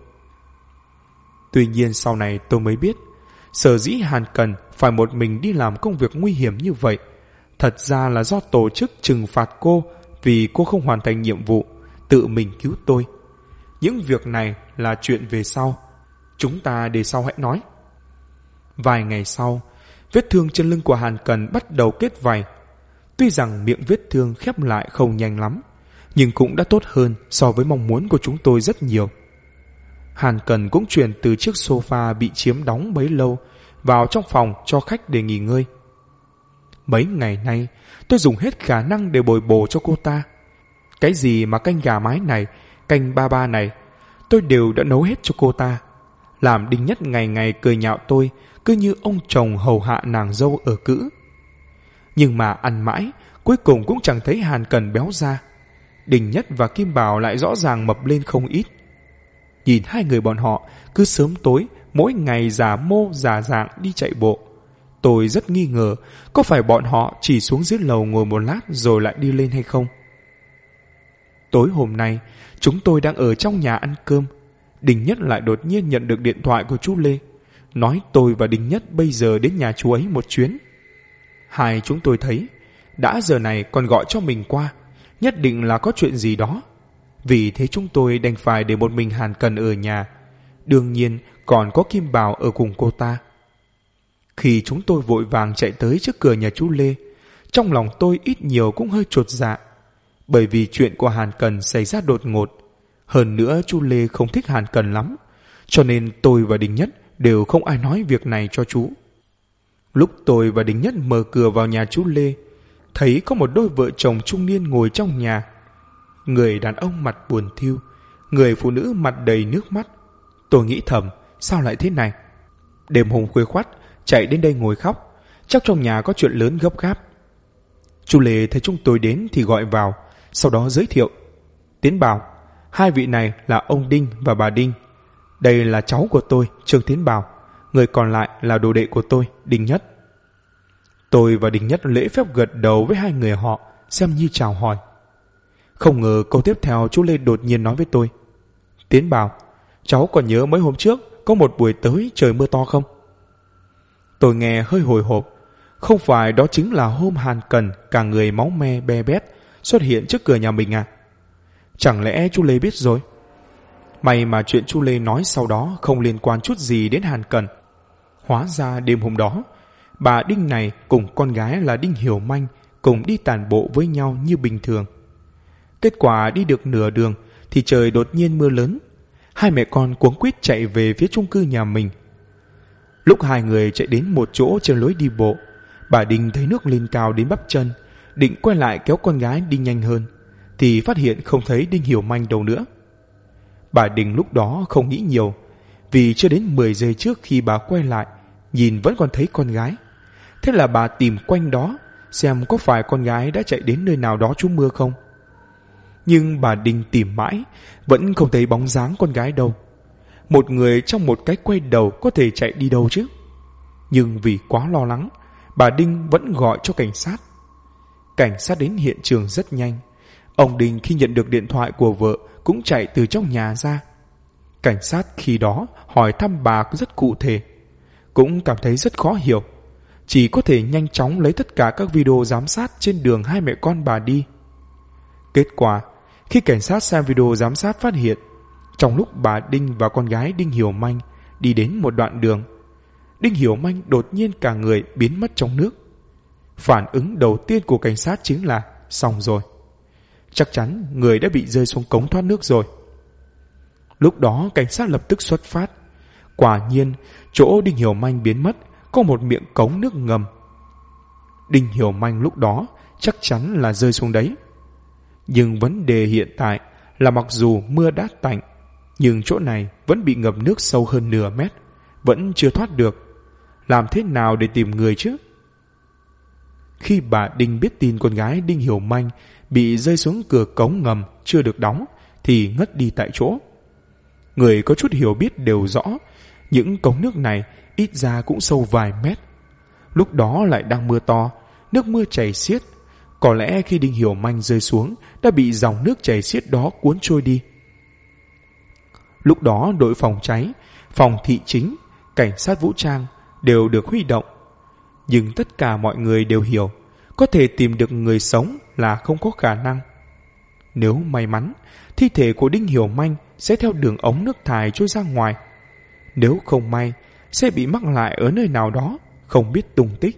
Tuy nhiên sau này tôi mới biết, sở dĩ Hàn Cần phải một mình đi làm công việc nguy hiểm như vậy, thật ra là do tổ chức trừng phạt cô vì cô không hoàn thành nhiệm vụ, tự mình cứu tôi. Những việc này là chuyện về sau, chúng ta để sau hãy nói. Vài ngày sau, vết thương trên lưng của Hàn Cần bắt đầu kết vảy. Tuy rằng miệng vết thương khép lại không nhanh lắm, nhưng cũng đã tốt hơn so với mong muốn của chúng tôi rất nhiều. Hàn Cần cũng chuyển từ chiếc sofa bị chiếm đóng bấy lâu vào trong phòng cho khách để nghỉ ngơi. Mấy ngày nay, tôi dùng hết khả năng để bồi bổ cho cô ta. Cái gì mà canh gà mái này, canh ba ba này, tôi đều đã nấu hết cho cô ta. Làm Đinh Nhất ngày ngày cười nhạo tôi, cứ như ông chồng hầu hạ nàng dâu ở cữ. Nhưng mà ăn mãi, cuối cùng cũng chẳng thấy Hàn Cần béo ra. Đinh Nhất và Kim Bảo lại rõ ràng mập lên không ít. Nhìn hai người bọn họ cứ sớm tối mỗi ngày giả mô giả dạng đi chạy bộ, tôi rất nghi ngờ có phải bọn họ chỉ xuống dưới lầu ngồi một lát rồi lại đi lên hay không. Tối hôm nay chúng tôi đang ở trong nhà ăn cơm, Đinh Nhất lại đột nhiên nhận được điện thoại của chú Lê, nói tôi và Đinh Nhất bây giờ đến nhà chú ấy một chuyến. Hai chúng tôi thấy đã giờ này còn gọi cho mình qua, nhất định là có chuyện gì đó. Vì thế chúng tôi đành phải để một mình Hàn Cần ở nhà, đương nhiên còn có Kim Bảo ở cùng cô ta. Khi chúng tôi vội vàng chạy tới trước cửa nhà chú Lê, trong lòng tôi ít nhiều cũng hơi chột dạ, bởi vì chuyện của Hàn Cần xảy ra đột ngột. Hơn nữa chú Lê không thích Hàn Cần lắm, cho nên tôi và Đinh Nhất đều không ai nói việc này cho chú. Lúc tôi và Đinh Nhất mở cửa vào nhà chú Lê, thấy có một đôi vợ chồng trung niên ngồi trong nhà. Người đàn ông mặt buồn thiu, người phụ nữ mặt đầy nước mắt. Tôi nghĩ thầm, sao lại thế này? Đêm hôm khuya khoắt chạy đến đây ngồi khóc, chắc trong nhà có chuyện lớn gấp gáp. Chú Lê thấy chúng tôi đến thì gọi vào, sau đó giới thiệu. Tiến Bảo, hai vị này là ông Đinh và bà Đinh. Đây là cháu của tôi, Trương Tiến Bảo. Người còn lại là đồ đệ của tôi, Đinh Nhất. Tôi và Đinh Nhất lễ phép gật đầu với hai người họ, xem như chào hỏi. Không ngờ câu tiếp theo chú Lê đột nhiên nói với tôi. Tiến Bảo, cháu còn nhớ mấy hôm trước có một buổi tối trời mưa to không? Tôi nghe hơi hồi hộp. Không phải đó chính là hôm Hàn Cần cả người máu me be bét xuất hiện trước cửa nhà mình à? Chẳng lẽ chú Lê biết rồi? May mà chuyện chú Lê nói sau đó không liên quan chút gì đến Hàn Cần. Hóa ra đêm hôm đó, bà Đinh này cùng con gái là Đinh Hiểu Manh cùng đi tản bộ với nhau như bình thường. Kết quả đi được nửa đường thì trời đột nhiên mưa lớn. Hai mẹ con cuống quýt chạy về phía chung cư nhà mình. Lúc hai người chạy đến một chỗ trên lối đi bộ, bà Đinh thấy nước lên cao đến bắp chân, định quay lại kéo con gái đi nhanh hơn, thì phát hiện không thấy Đinh Hiểu Manh đâu nữa. Bà Đinh lúc đó không nghĩ nhiều, vì chưa đến 10 giây trước khi bà quay lại, nhìn vẫn còn thấy con gái. Thế là bà tìm quanh đó, xem có phải con gái đã chạy đến nơi nào đó trú mưa không. Nhưng bà Đinh tìm mãi, vẫn không thấy bóng dáng con gái đâu. Một người trong một cái quay đầu có thể chạy đi đâu chứ? Nhưng vì quá lo lắng, bà Đinh vẫn gọi cho cảnh sát. Cảnh sát đến hiện trường rất nhanh. Ông Đinh khi nhận được điện thoại của vợ cũng chạy từ trong nhà ra. Cảnh sát khi đó hỏi thăm bà rất cụ thể, cũng cảm thấy rất khó hiểu. Chỉ có thể nhanh chóng lấy tất cả các video giám sát trên đường hai mẹ con bà đi. Kết quả, khi cảnh sát xem video giám sát phát hiện, trong lúc bà Đinh và con gái Đinh Hiểu Manh đi đến một đoạn đường, Đinh Hiểu Manh đột nhiên cả người biến mất trong nước. Phản ứng đầu tiên của cảnh sát chính là xong rồi. Chắc chắn người đã bị rơi xuống cống thoát nước rồi. Lúc đó cảnh sát lập tức xuất phát. Quả nhiên, chỗ Đinh Hiểu Manh biến mất có một miệng cống nước ngầm. Đinh Hiểu Manh lúc đó chắc chắn là rơi xuống đấy. Nhưng vấn đề hiện tại là mặc dù mưa đã tạnh, nhưng chỗ này vẫn bị ngập nước sâu hơn nửa mét, vẫn chưa thoát được. làm thế nào để tìm người chứ? Khi bà Đinh biết tin con gái Đinh Hiểu Manh bị rơi xuống cửa cống ngầm chưa được đóng thì ngất đi tại chỗ. Người có chút hiểu biết đều rõ, những cống nước này ít ra cũng sâu vài mét. Lúc đó lại đang mưa to, nước mưa chảy xiết. Có lẽ khi Đinh Hiểu Manh rơi xuống đã bị dòng nước chảy xiết đó cuốn trôi đi. Lúc đó đội phòng cháy, phòng thị chính, cảnh sát vũ trang đều được huy động. Nhưng tất cả mọi người đều hiểu, có thể tìm được người sống là không có khả năng. Nếu may mắn, thi thể của Đinh Hiểu Manh sẽ theo đường ống nước thải trôi ra ngoài. Nếu không may, sẽ bị mắc lại ở nơi nào đó, không biết tung tích.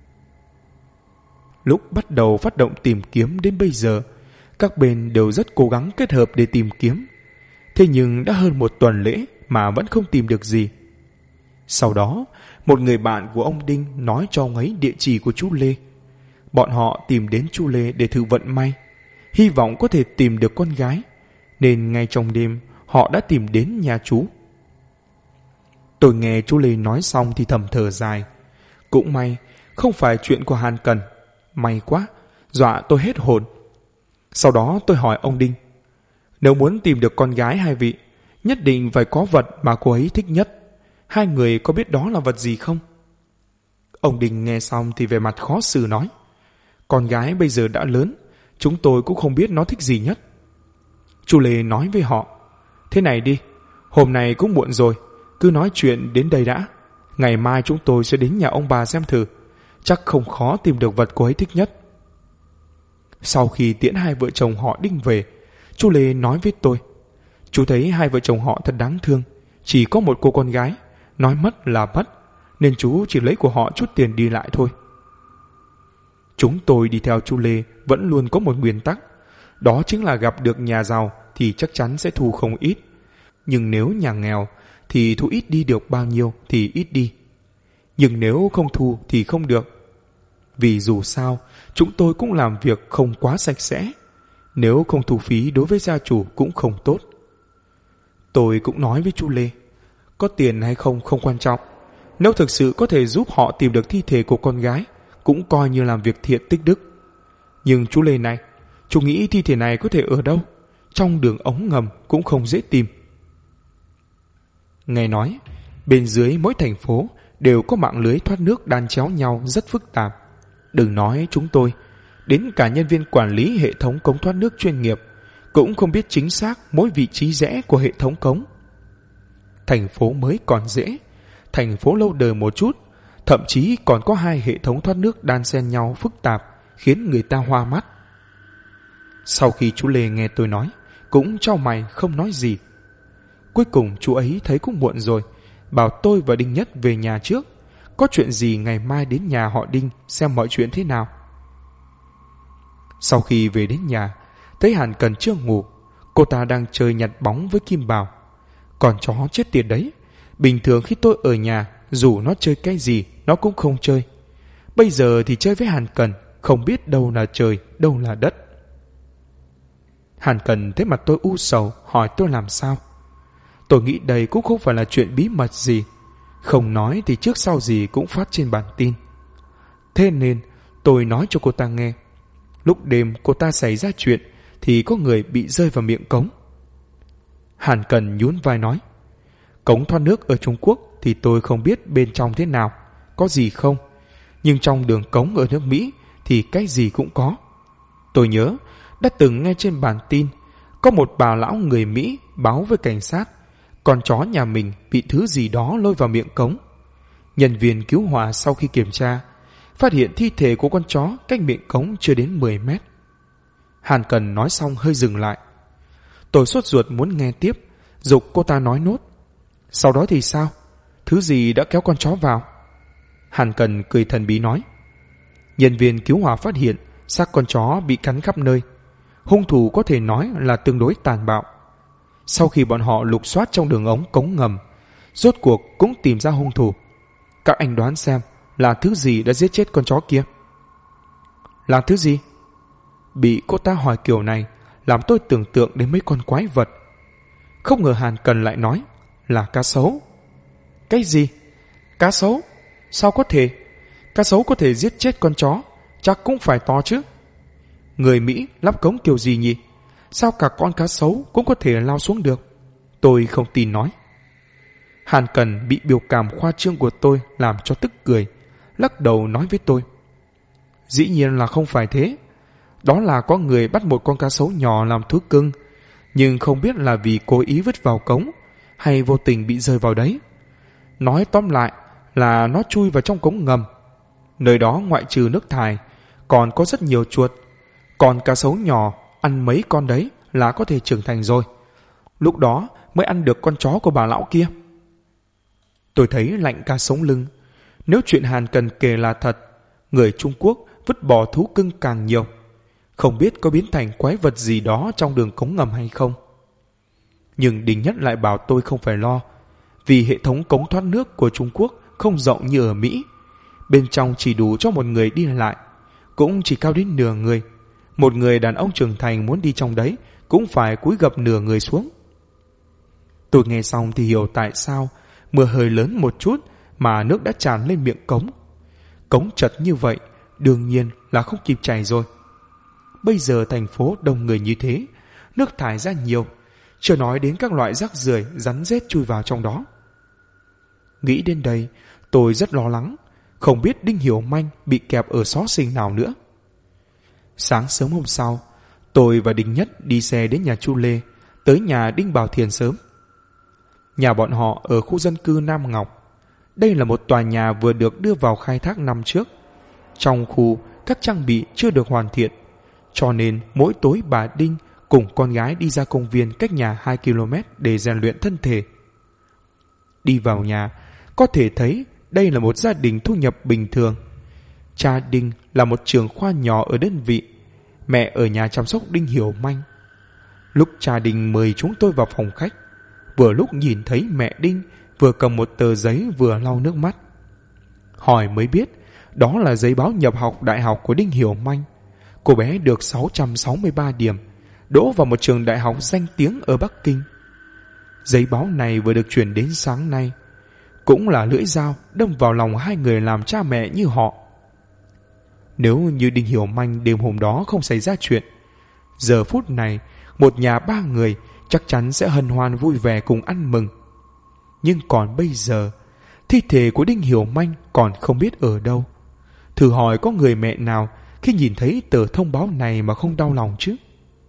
Lúc bắt đầu phát động tìm kiếm đến bây giờ, các bên đều rất cố gắng kết hợp để tìm kiếm. Thế nhưng đã hơn 1 tuần lễ mà vẫn không tìm được gì. Sau đó, một người bạn của ông Đinh nói cho ông ấy địa chỉ của chú Lê. Bọn họ tìm đến chú Lê để thử vận may, hy vọng có thể tìm được con gái, nên ngay trong đêm họ đã tìm đến nhà chú. Tôi nghe chú Lê nói xong thì thầm thở dài. Cũng may, không phải chuyện của Hàn Cần. May quá, dọa tôi hết hồn. Sau đó tôi hỏi ông Đinh, nếu muốn tìm được con gái hai vị, nhất định phải có vật mà cô ấy thích nhất. Hai người có biết đó là vật gì không? Ông Đinh nghe xong thì về mặt khó xử nói, con gái bây giờ đã lớn, chúng tôi cũng không biết nó thích gì nhất. Chú Lê nói với họ, thế này đi, hôm nay cũng muộn rồi, cứ nói chuyện đến đây đã. Ngày mai chúng tôi sẽ đến nhà ông bà xem thử, chắc không khó tìm được vật cô ấy thích nhất. Sau khi tiễn hai vợ chồng họ Đinh về, chú Lê nói với tôi, chú thấy hai vợ chồng họ thật đáng thương, chỉ có một cô con gái, nói mất là mất, nên chú chỉ lấy của họ chút tiền đi lại thôi. Chúng tôi đi theo chú Lê vẫn luôn có một nguyên tắc, đó chính là gặp được nhà giàu thì chắc chắn sẽ thu không ít. Nhưng nếu nhà nghèo thì thu ít đi được bao nhiêu thì ít đi. Nhưng nếu không thu thì không được. Vì dù sao, chúng tôi cũng làm việc không quá sạch sẽ. Nếu không thu phí đối với gia chủ cũng không tốt. Tôi cũng nói với chú Lê, có tiền hay không không quan trọng. Nếu thực sự có thể giúp họ tìm được thi thể của con gái, cũng coi như làm việc thiện tích đức. Nhưng chú Lê này, chú nghĩ thi thể này có thể ở đâu? Trong đường ống ngầm cũng không dễ tìm. Nghe nói, bên dưới mỗi thành phố đều có mạng lưới thoát nước đan chéo nhau rất phức tạp. Đừng nói chúng tôi, đến cả nhân viên quản lý hệ thống cống thoát nước chuyên nghiệp cũng không biết chính xác mỗi vị trí rẽ của hệ thống cống. Thành phố mới còn dễ, thành phố lâu đời một chút, thậm chí còn có 2 hệ thống thoát nước đan xen nhau phức tạp, khiến người ta hoa mắt. Sau khi chú Lê nghe tôi nói, cũng chau mày không nói gì. Cuối cùng chú ấy thấy cũng muộn rồi, bảo tôi và Đinh Nhất về nhà trước, có chuyện gì ngày mai đến nhà họ Đinh xem mọi chuyện thế nào. Sau khi về đến nhà, thấy Hàn Cần chưa ngủ, cô ta đang chơi nhặt bóng với Kim Bảo. Con chó chết tiệt đấy, bình thường khi tôi ở nhà, dù nó chơi cái gì nó cũng không chơi. Bây giờ thì chơi với Hàn Cần, không biết đâu là trời, đâu là đất. Hàn Cần thấy mặt tôi u sầu, hỏi tôi làm sao. Tôi nghĩ đây cũng không phải là chuyện bí mật gì, không nói thì trước sau gì cũng phát trên bản tin. Thế nên tôi nói cho cô ta nghe, lúc đêm cô ta xảy ra chuyện thì có người bị rơi vào miệng cống. Hàn Cần nhún vai nói, cống thoát nước ở Trung Quốc thì tôi không biết bên trong thế nào, có gì không, nhưng trong đường cống ở nước Mỹ thì cái gì cũng có. Tôi nhớ đã từng nghe trên bản tin có một bà lão người Mỹ báo với cảnh sát con chó nhà mình bị thứ gì đó lôi vào miệng cống. Nhân viên cứu hỏa sau khi kiểm tra phát hiện thi thể của con chó cách miệng cống chưa đến 10 mét. Hàn Cần nói xong hơi dừng lại. Tôi sốt ruột muốn nghe tiếp, giục cô ta nói nốt. Sau đó thì sao? Thứ gì đã kéo con chó vào? Hàn Cần cười thần bí nói, nhân viên cứu hỏa phát hiện xác con chó bị cắn khắp nơi. Hung thủ có thể nói là tương đối tàn bạo. Sau khi bọn họ lục soát trong đường ống cống ngầm, rốt cuộc cũng tìm ra hung thủ. Các anh đoán xem là thứ gì đã giết chết con chó kia? Là thứ gì? Bị cô ta hỏi kiểu này làm tôi tưởng tượng đến mấy con quái vật. Không ngờ Hàn Cần lại nói là cá sấu. Cái gì? Cá sấu? Sao có thể? Cá sấu có thể giết chết con chó, chắc cũng phải to chứ. Người Mỹ lắp cống kiểu gì nhỉ? Sao cả con cá sấu cũng có thể lao xuống được? Tôi không tin nói. Hàn Cần bị biểu cảm khoa trương của tôi làm cho tức cười, lắc đầu nói với tôi. Dĩ nhiên là không phải thế. Đó là có người bắt một con cá sấu nhỏ làm thú cưng, nhưng không biết là vì cố ý vứt vào cống hay vô tình bị rơi vào đấy. Nói tóm lại là nó chui vào trong cống ngầm. Nơi đó ngoại trừ nước thải còn có rất nhiều chuột. Còn cá sấu nhỏ ăn mấy con đấy là có thể trưởng thành rồi. Lúc đó mới ăn được con chó của bà lão kia. Tôi thấy lạnh cả sống lưng. Nếu chuyện Hàn Cần kể là thật, người Trung Quốc vứt bỏ thú cưng càng nhiều. Không biết có biến thành quái vật gì đó trong đường cống ngầm hay không. Nhưng Đinh Nhất lại bảo tôi không phải lo, vì hệ thống cống thoát nước của Trung Quốc không rộng như ở Mỹ. Bên trong chỉ đủ cho một người đi lại, cũng chỉ cao đến nửa người. Một người đàn ông trưởng thành muốn đi trong đấy cũng phải cúi gập nửa người xuống. Tôi nghe xong thì hiểu tại sao mưa hơi lớn một chút mà nước đã tràn lên miệng cống. Cống chật như vậy, đương nhiên là không kịp chảy rồi. Bây giờ thành phố đông người như thế, nước thải ra nhiều, chưa nói đến các loại rác rưởi rắn rết chui vào trong đó. Nghĩ đến đây, tôi rất lo lắng, không biết Đinh Hiểu Manh bị kẹp ở xó xỉnh nào nữa. Sáng sớm hôm sau, tôi và Đinh Nhất đi xe đến nhà Chu Lê, tới nhà Đinh Bảo Thiền sớm. Nhà bọn họ ở khu dân cư Nam Ngọc. Đây là một tòa nhà vừa được đưa vào khai thác năm trước. Trong khu, các trang bị chưa được hoàn thiện, cho nên mỗi tối bà Đinh cùng con gái đi ra công viên cách nhà 2 km để rèn luyện thân thể. Đi vào nhà, có thể thấy đây là một gia đình thu nhập bình thường. Cha Đinh là một trưởng khoa nhỏ ở đơn vị, mẹ ở nhà chăm sóc Đinh Hiểu Manh. Lúc cha Đinh mời chúng tôi vào phòng khách, vừa lúc nhìn thấy mẹ Đinh vừa cầm một tờ giấy vừa lau nước mắt. Hỏi mới biết, đó là giấy báo nhập học đại học của Đinh Hiểu Manh. Cô bé được 663 điểm, đỗ vào một trường đại học danh tiếng ở Bắc Kinh. Giấy báo này vừa được chuyển đến sáng nay, cũng là lưỡi dao đâm vào lòng hai người làm cha mẹ như họ. Nếu như Đinh Hiểu Manh đêm hôm đó không xảy ra chuyện, giờ phút này một nhà 3 người chắc chắn sẽ hân hoan vui vẻ cùng ăn mừng. Nhưng còn bây giờ, thi thể của Đinh Hiểu Manh còn không biết ở đâu. Thử hỏi có người mẹ nào khi nhìn thấy tờ thông báo này mà không đau lòng chứ?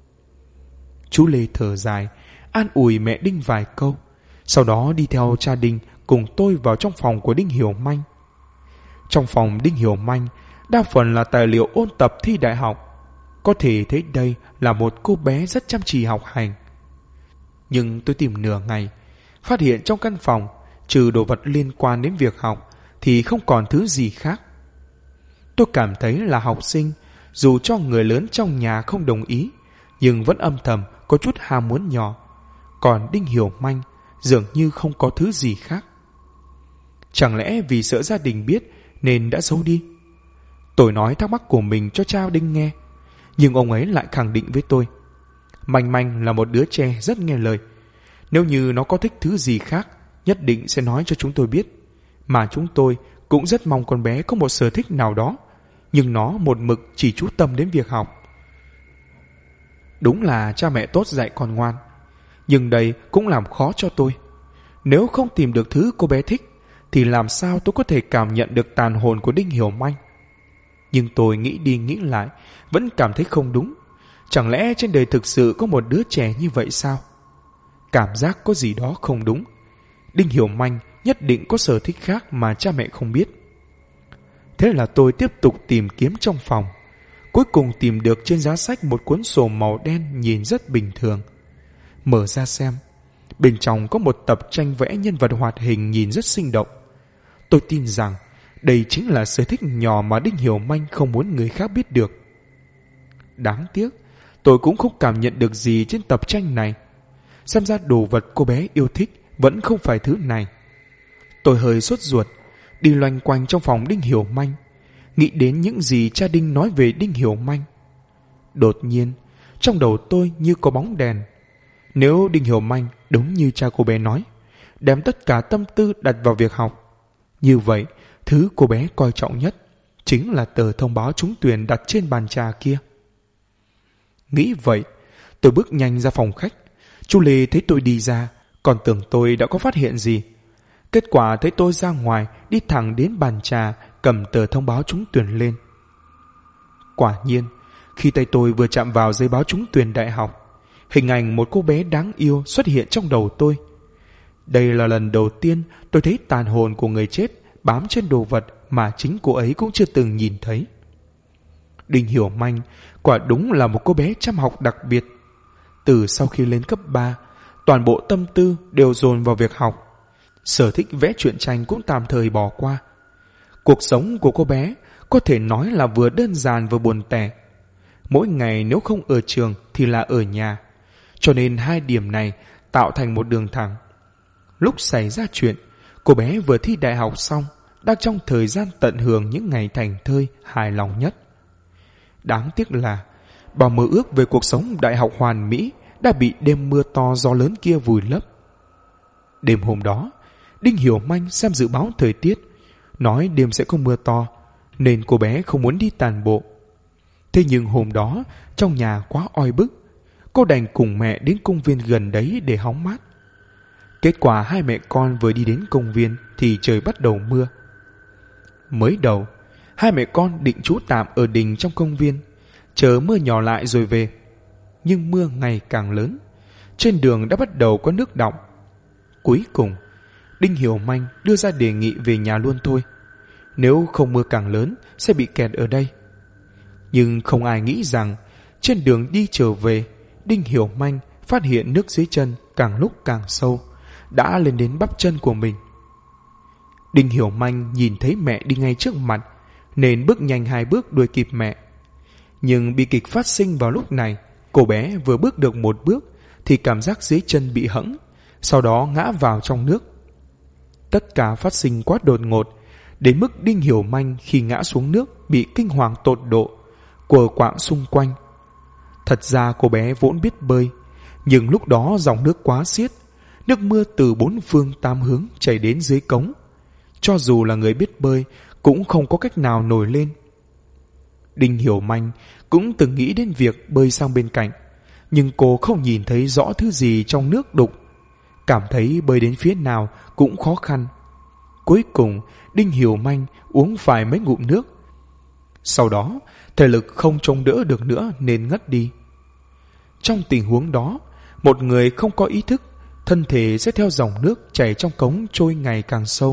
Chú Lê thở dài, an ủi mẹ Đinh vài câu, sau đó đi theo cha Đinh cùng tôi vào trong phòng của Đinh Hiểu Manh. Trong phòng Đinh Hiểu Manh đa phần là tài liệu ôn tập thi đại học. Có thể thấy đây là một cô bé rất chăm chỉ học hành. Nhưng tôi tìm nửa ngày, phát hiện trong căn phòng trừ đồ vật liên quan đến việc học thì không còn thứ gì khác. Tôi cảm thấy là học sinh, dù cho người lớn trong nhà không đồng ý, nhưng vẫn âm thầm có chút ham muốn nhỏ. Còn Đinh Hiểu Manh dường như không có thứ gì khác. Chẳng lẽ vì sợ gia đình biết nên đã giấu đi? Tôi nói thắc mắc của mình cho cha Đinh nghe, nhưng ông ấy lại khẳng định với tôi, Manh Manh là một đứa trẻ rất nghe lời. Nếu như nó có thích thứ gì khác, nhất định sẽ nói cho chúng tôi biết. Mà chúng tôi cũng rất mong con bé có một sở thích nào đó, nhưng nó một mực chỉ chú tâm đến việc học. Đúng là cha mẹ tốt dạy con ngoan, nhưng đây cũng làm khó cho tôi. Nếu không tìm được thứ cô bé thích, thì làm sao tôi có thể cảm nhận được tàn hồn của Đinh Hiểu Manh? Nhưng tôi nghĩ đi nghĩ lại, vẫn cảm thấy không đúng. Chẳng lẽ trên đời thực sự có một đứa trẻ như vậy sao? Cảm giác có gì đó không đúng. Đinh Hiểu Manh nhất định có sở thích khác mà cha mẹ không biết. Thế là tôi tiếp tục tìm kiếm trong phòng. Cuối cùng tìm được trên giá sách một cuốn sổ màu đen nhìn rất bình thường. Mở ra xem, bên trong có một tập tranh vẽ nhân vật hoạt hình nhìn rất sinh động. Tôi tin rằng đây chính là sở thích nhỏ mà Đinh Hiểu Manh không muốn người khác biết được. Đáng tiếc, tôi cũng không cảm nhận được gì trên tập tranh này. Xem ra đồ vật cô bé yêu thích vẫn không phải thứ này. Tôi hơi sốt ruột, đi loanh quanh trong phòng Đinh Hiểu Manh, nghĩ đến những gì cha Đinh nói về Đinh Hiểu Manh. Đột nhiên, trong đầu tôi như có bóng đèn. Nếu Đinh Hiểu Manh đúng như cha cô bé nói, đem tất cả tâm tư đặt vào việc học, như vậy Thứ cô bé coi trọng nhất chính là tờ thông báo trúng tuyển đặt trên bàn trà kia. Nghĩ vậy, tôi bước nhanh ra phòng khách. Chú Lê thấy tôi đi ra, còn tưởng tôi đã có phát hiện gì. Kết quả thấy tôi ra ngoài, đi thẳng đến bàn trà, cầm tờ thông báo trúng tuyển lên. Quả nhiên, khi tay tôi vừa chạm vào giấy báo trúng tuyển đại học, hình ảnh một cô bé đáng yêu xuất hiện trong đầu tôi. Đây là lần đầu tiên tôi thấy tàn hồn của người chết bám trên đồ vật mà chính cô ấy cũng chưa từng nhìn thấy. Đinh Hiểu Manh quả đúng là một cô bé chăm học đặc biệt. Từ sau khi lên cấp 3, toàn bộ tâm tư đều dồn vào việc học. Sở thích vẽ truyện tranh cũng tạm thời bỏ qua. Cuộc sống của cô bé có thể nói là vừa đơn giản vừa buồn tẻ. Mỗi ngày nếu không ở trường thì là ở nhà. Cho nên hai điểm này tạo thành một đường thẳng. Lúc xảy ra chuyện, cô bé vừa thi đại học xong, đang trong thời gian tận hưởng những ngày thành thơi hài lòng nhất. Đáng tiếc là bao mơ ước về cuộc sống đại học hoàn mỹ đã bị đêm mưa to gió lớn kia vùi lấp. Đêm hôm đó, Đinh Hiểu Manh xem dự báo thời tiết, nói đêm sẽ có mưa to, nên cô bé không muốn đi tàn bộ. Thế nhưng hôm đó, trong nhà quá oi bức, cô đành cùng mẹ đến công viên gần đấy để hóng mát. Kết quả hai mẹ con vừa đi đến công viên thì trời bắt đầu mưa. Mới đầu, hai mẹ con định trú tạm ở đình trong công viên, chờ mưa nhỏ lại rồi về. Nhưng mưa ngày càng lớn, trên đường đã bắt đầu có nước đọng. Cuối cùng, Đinh Hiểu Manh đưa ra đề nghị về nhà luôn thôi. Nếu không mưa càng lớn sẽ bị kẹt ở đây. Nhưng không ai nghĩ rằng trên đường đi trở về, Đinh Hiểu Manh phát hiện nước dưới chân càng lúc càng sâu, đã lên đến bắp chân của mình. Đinh Hiểu Manh nhìn thấy mẹ đi ngay trước mặt, nên bước nhanh 2 bước đuổi kịp mẹ. Nhưng bi kịch phát sinh vào lúc này. Cô bé vừa bước được 1 bước thì cảm giác dưới chân bị hẫng, sau đó ngã vào trong nước. Tất cả phát sinh quá đột ngột, đến mức Đinh Hiểu Manh khi ngã xuống nước bị kinh hoàng tột độ, quờ quạng xung quanh. Thật ra cô bé vốn biết bơi, nhưng lúc đó dòng nước quá xiết, nước mưa từ 4 phương 8 hướng chảy đến dưới cống. Cho dù là người biết bơi cũng không có cách nào nổi lên. Đinh Hiểu Manh cũng từng nghĩ đến việc bơi sang bên cạnh, nhưng cô không nhìn thấy rõ thứ gì trong nước đục, cảm thấy bơi đến phía nào cũng khó khăn. Cuối cùng, Đinh Hiểu Manh uống phải mấy ngụm nước. Sau đó, thể lực không chống đỡ được nữa nên ngất đi. Trong tình huống đó, một người không có ý thức, thân thể sẽ theo dòng nước chảy trong cống trôi ngày càng sâu.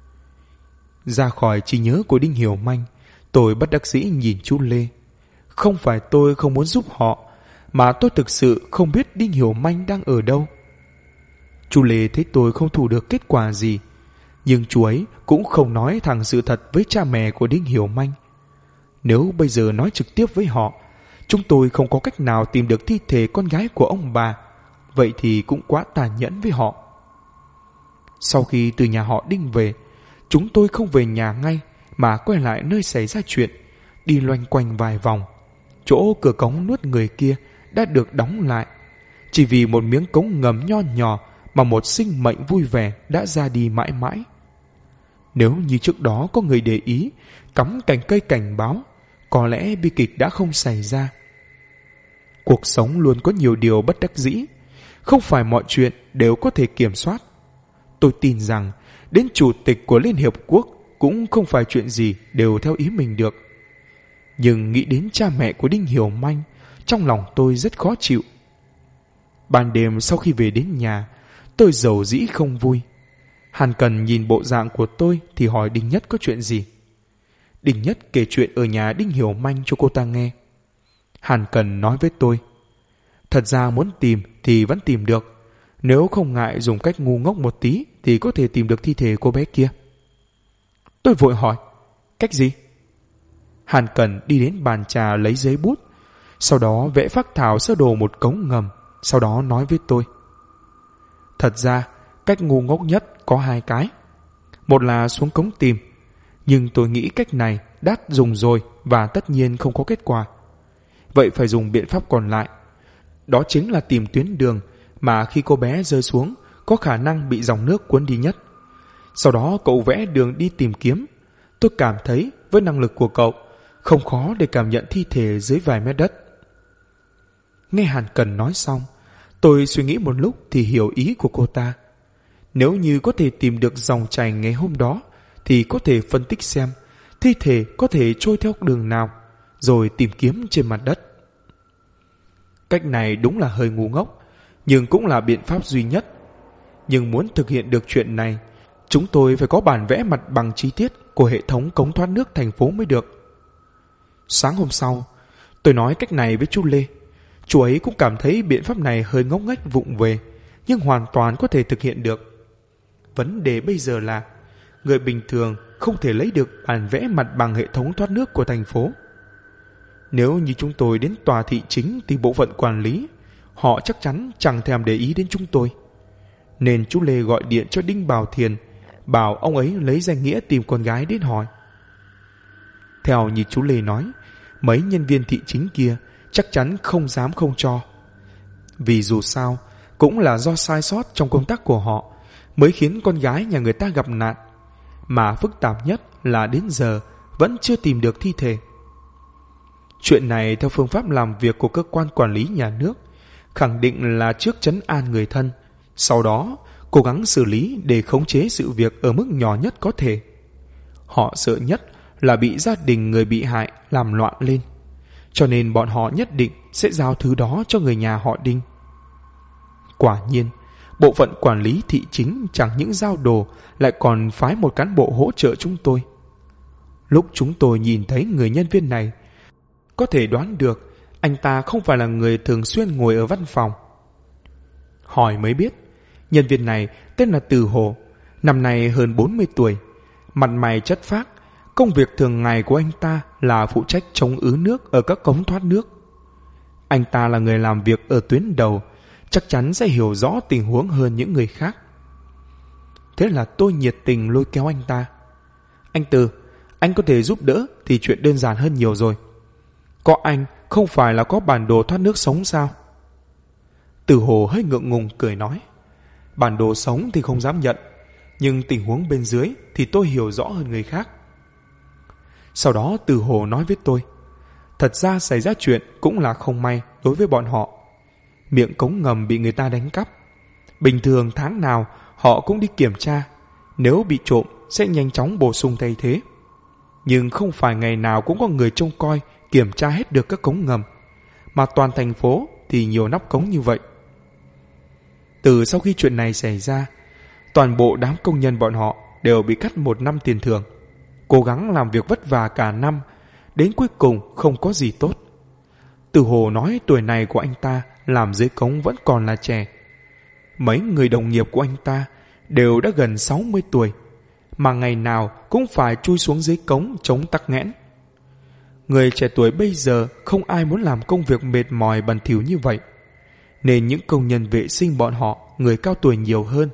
Ra khỏi trí nhớ của Đinh Hiểu Manh, tôi bất đắc dĩ nhìn chú Lê. Không phải tôi không muốn giúp họ, mà tôi thực sự không biết Đinh Hiểu Manh đang ở đâu. Chú Lê thấy tôi không thu được kết quả gì, nhưng chú ấy cũng không nói thẳng sự thật với cha mẹ của Đinh Hiểu Manh. Nếu bây giờ nói trực tiếp với họ, chúng tôi không có cách nào tìm được thi thể con gái của ông bà, vậy thì cũng quá tàn nhẫn với họ. Sau khi từ nhà họ Đinh về, chúng tôi không về nhà ngay mà quay lại nơi xảy ra chuyện, đi loanh quanh vài vòng. Chỗ cửa cống nuốt người kia đã được đóng lại, chỉ vì một miếng cống ngầm nho nhỏ mà một sinh mệnh vui vẻ đã ra đi mãi mãi. Nếu như trước đó có người để ý, cắm cành cây cảnh báo, có lẽ bi kịch đã không xảy ra. Cuộc sống luôn có nhiều điều bất đắc dĩ, không phải mọi chuyện đều có thể kiểm soát. Tôi tin rằng đến chủ tịch của Liên Hiệp Quốc cũng không phải chuyện gì đều theo ý mình được. Nhưng nghĩ đến cha mẹ của Đinh Hiểu Manh, trong lòng tôi rất khó chịu. Ban đêm sau khi về đến nhà, tôi dầu dĩ không vui. Hàn Cần nhìn bộ dạng của tôi thì hỏi Đinh Nhất có chuyện gì. Đinh Nhất kể chuyện ở nhà Đinh Hiểu Manh cho cô ta nghe. Hàn Cần nói với tôi, thật ra muốn tìm thì vẫn tìm được. Nếu không ngại dùng cách ngu ngốc một tí thì có thể tìm được thi thể cô bé kia. Tôi vội hỏi, cách gì? Hàn Cần đi đến bàn trà lấy giấy bút, sau đó vẽ phác thảo sơ đồ một cống ngầm, sau đó nói với tôi. Thật ra, cách ngu ngốc nhất có 2 cái. Một là xuống cống tìm, nhưng tôi nghĩ cách này đắt dùng rồi và tất nhiên không có kết quả. Vậy phải dùng biện pháp còn lại. Đó chính là tìm tuyến đường mà khi cô bé rơi xuống, có khả năng bị dòng nước cuốn đi nhất. Sau đó cậu vẽ đường đi tìm kiếm, Tôi cảm thấy với năng lực của cậu, không khó để cảm nhận thi thể dưới vài mét đất. Nghe Hàn Cần nói xong, tôi suy nghĩ một lúc thì hiểu ý của cô ta. Nếu như có thể tìm được dòng chảy ngày hôm đó, thì có thể phân tích xem thi thể có thể trôi theo đường nào, rồi tìm kiếm trên mặt đất. Cách này đúng là hơi ngu ngốc, nhưng cũng là biện pháp duy nhất. Nhưng muốn thực hiện được chuyện này, chúng tôi phải có bản vẽ mặt bằng chi tiết của hệ thống cống thoát nước thành phố mới được. Sáng hôm sau, tôi nói cách này với chú Lê. Chú ấy cũng cảm thấy biện pháp này hơi ngốc nghếch vụng về, nhưng hoàn toàn có thể thực hiện được. Vấn đề bây giờ là người bình thường không thể lấy được bản vẽ mặt bằng hệ thống thoát nước của thành phố. Nếu như chúng tôi đến tòa thị chính thì bộ phận quản lý, họ chắc chắn chẳng thèm để ý đến chúng tôi. Nên chú Lê gọi điện cho Đinh Bảo Thiền, bảo ông ấy lấy danh nghĩa tìm con gái đến hỏi. Theo như chú Lê nói, mấy nhân viên thị chính kia chắc chắn không dám không cho. Vì dù sao, cũng là do sai sót trong công tác của họ mới khiến con gái nhà người ta gặp nạn. Mà phức tạp nhất là đến giờ vẫn chưa tìm được thi thể. Chuyện này theo phương pháp làm việc của cơ quan quản lý nhà nước, khẳng định là trước trấn an người thân, sau đó cố gắng xử lý để khống chế sự việc ở mức nhỏ nhất có thể. Họ sợ nhất là bị gia đình người bị hại làm loạn lên, cho nên bọn họ nhất định sẽ giao thứ đó cho người nhà họ Đinh. Quả nhiên, bộ phận quản lý thị chính chẳng những giao đồ, lại còn phái một cán bộ hỗ trợ chúng tôi. Lúc chúng tôi nhìn thấy người nhân viên này, có thể đoán được anh ta không phải là người thường xuyên ngồi ở văn phòng. Hỏi mới biết, nhân viên này tên là Từ Hồ, năm nay hơn 40 tuổi, mặt mày chất phác. Công việc thường ngày của anh ta là phụ trách chống ứ nước ở các cống thoát nước. Anh ta là người làm việc ở tuyến đầu, chắc chắn sẽ hiểu rõ tình huống hơn những người khác. Thế là tôi nhiệt tình lôi kéo anh ta. Anh Từ, anh có thể giúp đỡ thì chuyện đơn giản hơn nhiều rồi. Có anh không phải là có bản đồ thoát nước sống sao? Từ Hồ hơi ngượng ngùng cười nói, bản đồ sống thì không dám nhận, nhưng tình huống bên dưới thì tôi hiểu rõ hơn người khác. Sau đó Từ Hồ nói với tôi, thật ra xảy ra chuyện cũng là không may đối với bọn họ. Miệng cống ngầm bị người ta đánh cắp. Bình thường tháng nào họ cũng đi kiểm tra, nếu bị trộm sẽ nhanh chóng bổ sung thay thế. Nhưng không phải ngày nào cũng có người trông coi kiểm tra hết được các cống ngầm, mà toàn thành phố thì nhiều nắp cống như vậy. Từ sau khi chuyện này xảy ra, toàn bộ đám công nhân bọn họ đều bị cắt 1 năm tiền thưởng, cố gắng làm việc vất vả cả năm, đến cuối cùng không có gì tốt. Từ Hồ nói tuổi này của anh ta làm dưới cống vẫn còn là trẻ. Mấy người đồng nghiệp của anh ta đều đã gần 60 tuổi, mà ngày nào cũng phải chui xuống dưới cống chống tắc nghẽn. Người trẻ tuổi bây giờ không ai muốn làm công việc mệt mỏi bẩn thỉu như vậy, nên những công nhân vệ sinh bọn họ người cao tuổi nhiều hơn.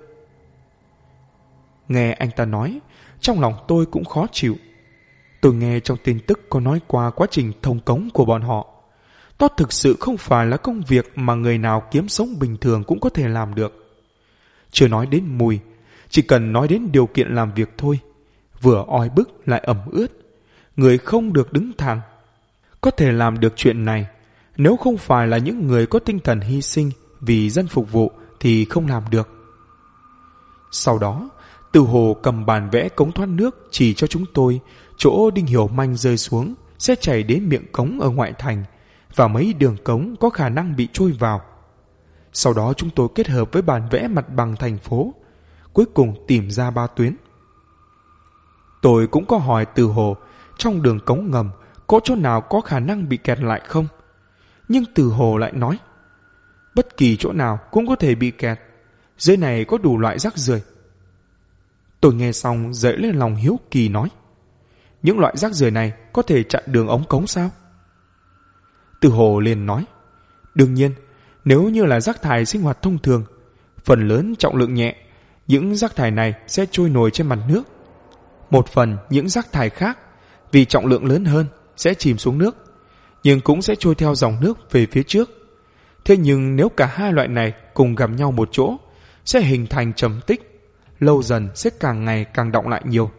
Nghe anh ta nói, trong lòng tôi cũng khó chịu. Tôi nghe trong tin tức có nói qua quá trình thông cống của bọn họ. Đó thực sự không phải là công việc mà người nào kiếm sống bình thường cũng có thể làm được. Chưa nói đến mùi, chỉ cần nói đến điều kiện làm việc thôi, vừa oi bức lại ẩm ướt, người không được đứng thẳng. Có thể làm được chuyện này, nếu không phải là những người có tinh thần hy sinh vì dân phục vụ thì không làm được. Sau đó, Từ Hồ cầm bản vẽ cống thoát nước chỉ cho chúng tôi chỗ Đinh Hiểu Manh rơi xuống sẽ chảy đến miệng cống ở ngoại thành và mấy đường cống có khả năng bị trôi vào. Sau đó chúng tôi kết hợp với bản vẽ mặt bằng thành phố, cuối cùng tìm ra 3 tuyến. Tôi cũng có hỏi Từ Hồ trong đường cống ngầm có chỗ nào có khả năng bị kẹt lại không, nhưng Từ Hồ lại nói bất kỳ chỗ nào cũng có thể bị kẹt, dưới này có đủ loại rác rưởi. Tôi nghe xong dậy lên lòng hiếu kỳ nói, những loại rác rưởi này có thể chặn đường ống cống sao? Từ Hồ liền nói, đương nhiên, nếu như là rác thải sinh hoạt thông thường, phần lớn trọng lượng nhẹ, những rác thải này sẽ trôi nổi trên mặt nước. Một phần những rác thải khác, vì trọng lượng lớn hơn, sẽ chìm xuống nước, nhưng cũng sẽ trôi theo dòng nước về phía trước. Thế nhưng nếu cả hai loại này cùng gặp nhau một chỗ, sẽ hình thành trầm tích, lâu dần sẽ càng ngày càng đọng lại nhiều.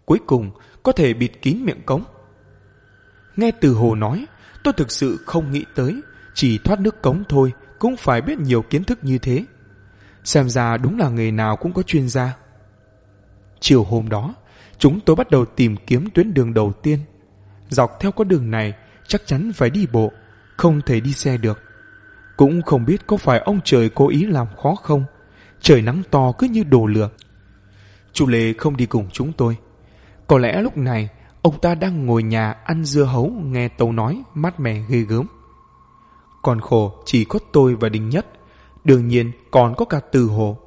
cuối cùng có thể bịt kín miệng cống. Nghe Từ Hồ nói, tôi thực sự không nghĩ tới chỉ thoát nước cống thôi cũng phải biết nhiều kiến thức như thế. Xem ra đúng là nghề nào cũng có chuyên gia. Chiều hôm đó, chúng tôi bắt đầu tìm kiếm tuyến đường đầu tiên. Dọc theo con đường này chắc chắn phải đi bộ, không thể đi xe được. Cũng không biết có phải ông trời cố ý làm khó không. Trời nắng to cứ như đổ lửa. Chú Lê không đi cùng chúng tôi. Có lẽ lúc này ông ta đang ngồi nhà ăn dưa hấu nghe Tâu nói mát mẻ ghê gớm. Còn khổ chỉ có tôi và Đinh Nhất, đương nhiên còn có cả Từ Hồ.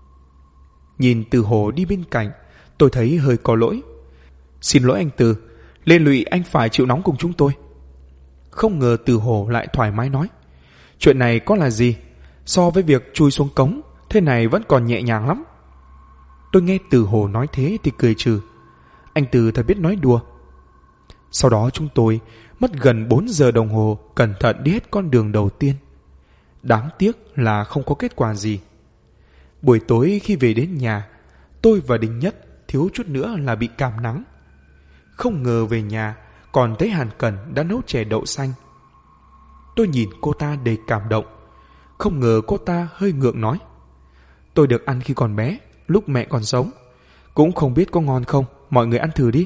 Nhìn Từ Hồ đi bên cạnh, tôi thấy hơi có lỗi. Xin lỗi anh Từ, liên lụy anh phải chịu nóng cùng chúng tôi. Không ngờ Từ Hồ lại thoải mái nói, chuyện này có là gì, so với việc chui xuống cống, thế này vẫn còn nhẹ nhàng lắm. Tôi nghe Từ Hồ nói thế thì cười trừ. Anh Từ thật biết nói đùa. Sau đó chúng tôi mất gần 4 giờ đồng hồ cẩn thận đi hết con đường đầu tiên. Đáng tiếc là không có kết quả gì. Buổi tối khi về đến nhà, tôi và Đinh Nhất thiếu chút nữa là bị cảm nắng. Không ngờ về nhà còn thấy Hàn Cần đã nấu chè đậu xanh. Tôi nhìn cô ta đầy cảm động. Không ngờ cô ta hơi ngượng nói, tôi được ăn khi còn bé, lúc mẹ còn sống. Cũng không biết có ngon không, mọi người ăn thử đi.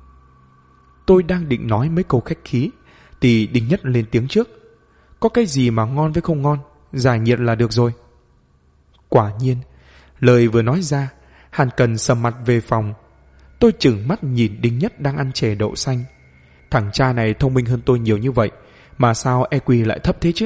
Tôi đang định nói mấy câu khách khí thì Đinh Nhất lên tiếng trước. Có cái gì mà ngon với không ngon, giải nhiệt là được rồi. Quả nhiên, lời vừa nói ra, Hàn Cần sầm mặt về phòng. Tôi chừng mắt nhìn Đinh Nhất đang ăn chè đậu xanh. Thằng cha này thông minh hơn tôi nhiều như vậy, mà sao EQ lại thấp thế chứ?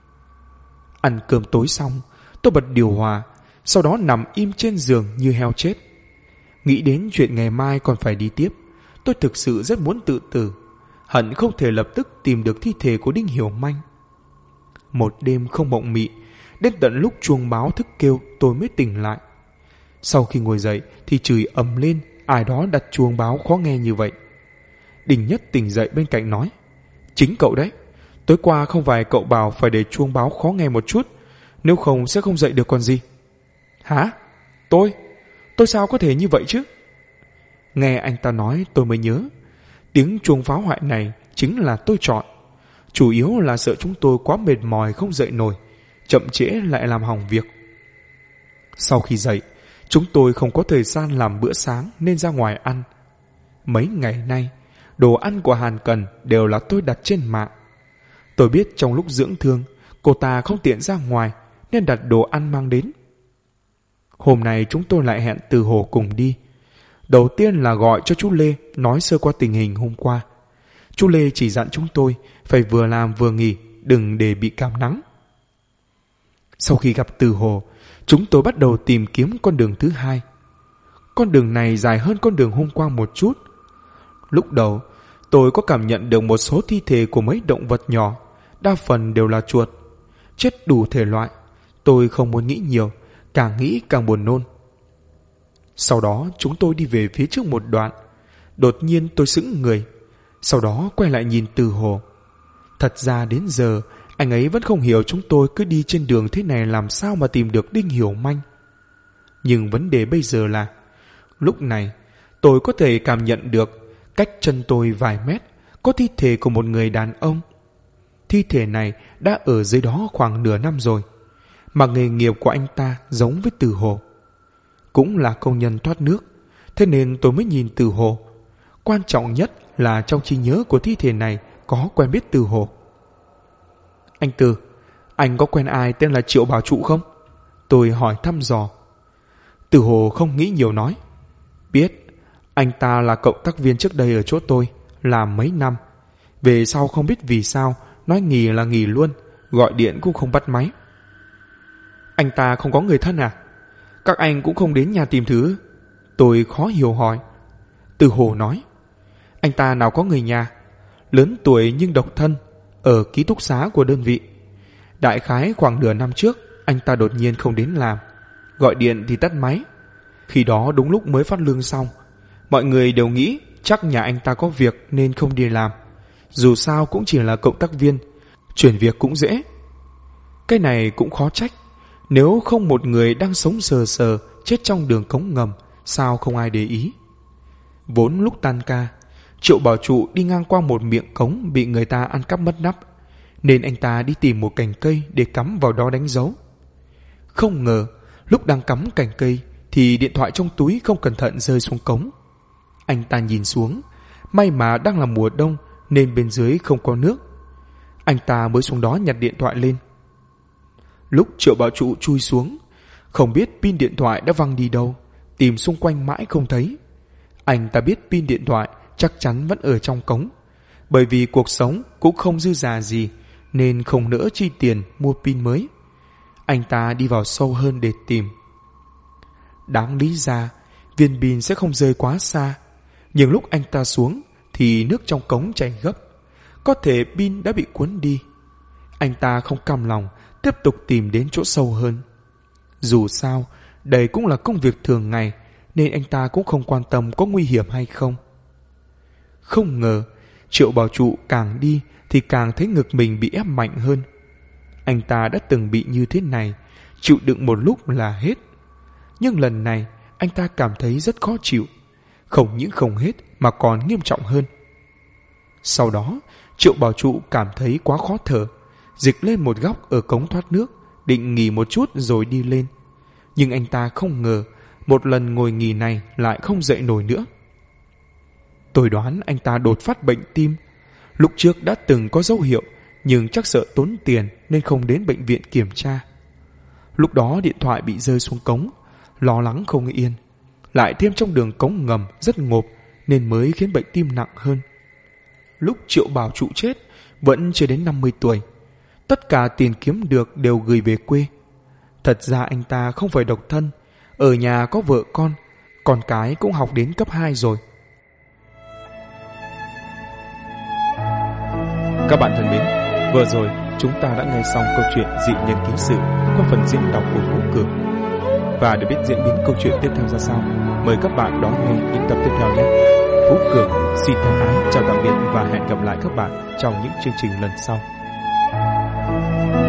Ăn cơm tối xong, tôi bật điều hòa, sau đó nằm im trên giường như heo chết. Nghĩ đến chuyện ngày mai còn phải đi tiếp, tôi thực sự rất muốn tự tử, hận không thể lập tức tìm được thi thể của Đinh Hiểu Manh. Một đêm không mộng mị, đến tận lúc chuông báo thức kêu tôi mới tỉnh lại. Sau khi ngồi dậy thì chửi ầm lên ai đó đặt chuông báo khó nghe như vậy. Đinh Nhất tỉnh dậy bên cạnh nói, chính cậu đấy, tối qua không phải cậu bảo phải để chuông báo khó nghe một chút, nếu không sẽ không dậy được còn gì. Hả? Tôi sao có thể như vậy chứ? Nghe anh ta nói tôi mới nhớ, tiếng chuông phá hoại này chính là tôi chọn. Chủ yếu là sợ chúng tôi quá mệt mỏi không dậy nổi, chậm trễ lại làm hỏng việc. Sau khi dậy, chúng tôi không có thời gian làm bữa sáng nên ra ngoài ăn. Mấy ngày nay, đồ ăn của Hàn Cần đều là tôi đặt trên mạng. Tôi biết trong lúc dưỡng thương, cô ta không tiện ra ngoài nên đặt đồ ăn mang đến. Hôm nay chúng tôi lại hẹn Từ Hồ cùng đi. Đầu tiên là gọi cho chú Lê nói sơ qua tình hình hôm qua. Chú Lê chỉ dặn chúng tôi phải vừa làm vừa nghỉ, đừng để bị cảm nắng. Sau khi gặp Từ Hồ, chúng tôi bắt đầu tìm kiếm con đường thứ hai. Con đường này dài hơn con đường hôm qua một chút. Lúc đầu, tôi có cảm nhận được một số thi thể của mấy động vật nhỏ, đa phần đều là chuột. Chết đủ thể loại. Tôi không muốn nghĩ nhiều, càng nghĩ càng buồn nôn. Sau đó chúng tôi đi về phía trước một đoạn. Đột nhiên tôi sững người, sau đó quay lại nhìn Từ Hồ. Thật ra đến giờ anh ấy vẫn không hiểu chúng tôi cứ đi trên đường thế này làm sao mà tìm được Đinh Hiểu Manh. Nhưng vấn đề bây giờ là, lúc này tôi có thể cảm nhận được cách chân tôi vài mét có thi thể của một người đàn ông. Thi thể này đã ở dưới đó khoảng nửa năm rồi, mà nghề nghiệp của anh ta giống với Từ Hồ. Cũng là công nhân thoát nước, thế nên tôi mới nhìn Từ Hồ. Quan trọng nhất là trong trí nhớ của thi thể này có quen biết Từ Hồ. Anh Từ, anh có quen ai tên là Triệu Bảo Trụ không? Tôi hỏi thăm dò. Từ Hồ không nghĩ nhiều nói, biết, anh ta là cộng tác viên trước đây ở chỗ tôi, làm mấy năm. Về sau không biết vì sao, nói nghỉ là nghỉ luôn, gọi điện cũng không bắt máy. Anh ta không có người thân à? Các anh cũng không đến nhà tìm thứ? Tôi khó hiểu hỏi. Từ Hồ nói, anh ta nào có người nhà, lớn tuổi nhưng độc thân, ở ký túc xá của đơn vị. Đại khái khoảng nửa năm trước, anh ta đột nhiên không đến làm, gọi điện thì tắt máy. Khi đó đúng lúc mới phát lương xong, mọi người đều nghĩ chắc nhà anh ta có việc nên không đi làm. Dù sao cũng chỉ là cộng tác viên, chuyển việc cũng dễ. Cái này cũng khó trách, nếu không một người đang sống sờ sờ chết trong đường cống ngầm, sao không ai để ý. Vốn lúc tan ca, Triệu Bảo Trụ đi ngang qua một miệng cống bị người ta ăn cắp mất nắp, nên anh ta đi tìm một cành cây để cắm vào đó đánh dấu. Không ngờ, lúc đang cắm cành cây thì điện thoại trong túi không cẩn thận rơi xuống cống. Anh ta nhìn xuống, may mà đang là mùa đông nên bên dưới không có nước. Anh ta mới xuống đó nhặt điện thoại lên. Lúc Triệu Bảo Trụ chui xuống, không biết pin điện thoại đã văng đi đâu, tìm xung quanh mãi không thấy. Anh ta biết pin điện thoại chắc chắn vẫn ở trong cống, bởi vì cuộc sống cũng không dư dả gì nên không nỡ chi tiền mua pin mới. Anh ta đi vào sâu hơn để tìm. Đáng lý ra viên pin sẽ không rơi quá xa, nhưng lúc anh ta xuống thì nước trong cống chảy gấp, có thể pin đã bị cuốn đi. Anh ta không cam lòng tiếp tục tìm đến chỗ sâu hơn. Dù sao đây cũng là công việc thường ngày nên anh ta cũng không quan tâm có nguy hiểm hay không. Không ngờ Triệu Bảo Trụ càng đi thì càng thấy ngực mình bị ép mạnh hơn. Anh ta đã từng bị như thế này, chịu đựng một lúc là hết. Nhưng lần này anh ta cảm thấy rất khó chịu, không những không hết mà còn nghiêm trọng hơn. Sau đó Triệu Bảo Trụ cảm thấy quá khó thở, dịch lên một góc ở cống thoát nước, định nghỉ một chút rồi đi lên. Nhưng anh ta không ngờ một lần ngồi nghỉ này lại không dậy nổi nữa. Tôi đoán anh ta đột phát bệnh tim. Lúc trước đã từng có dấu hiệu, nhưng chắc sợ tốn tiền nên không đến bệnh viện kiểm tra. Lúc đó điện thoại bị rơi xuống cống, lo lắng không yên. Lại thêm trong đường cống ngầm rất ngộp nên mới khiến bệnh tim nặng hơn. Lúc Triệu Bảo Trụ chết vẫn chưa đến 50 tuổi. Tất cả tiền kiếm được đều gửi về quê. Thật ra anh ta không phải độc thân, ở nhà có vợ con cái cũng học đến cấp 2 rồi. Các bạn thân mến, vừa rồi chúng ta đã nghe xong câu chuyện Dị Nhân Ký Sự qua phần diễn đọc của Phú Cường. Và để biết diễn biến câu chuyện tiếp theo ra sao, mời các bạn đón nghe những tập tiếp theo nhé. Phú Cường xin thân ái chào tạm biệt và hẹn gặp lại các bạn trong những chương trình lần sau.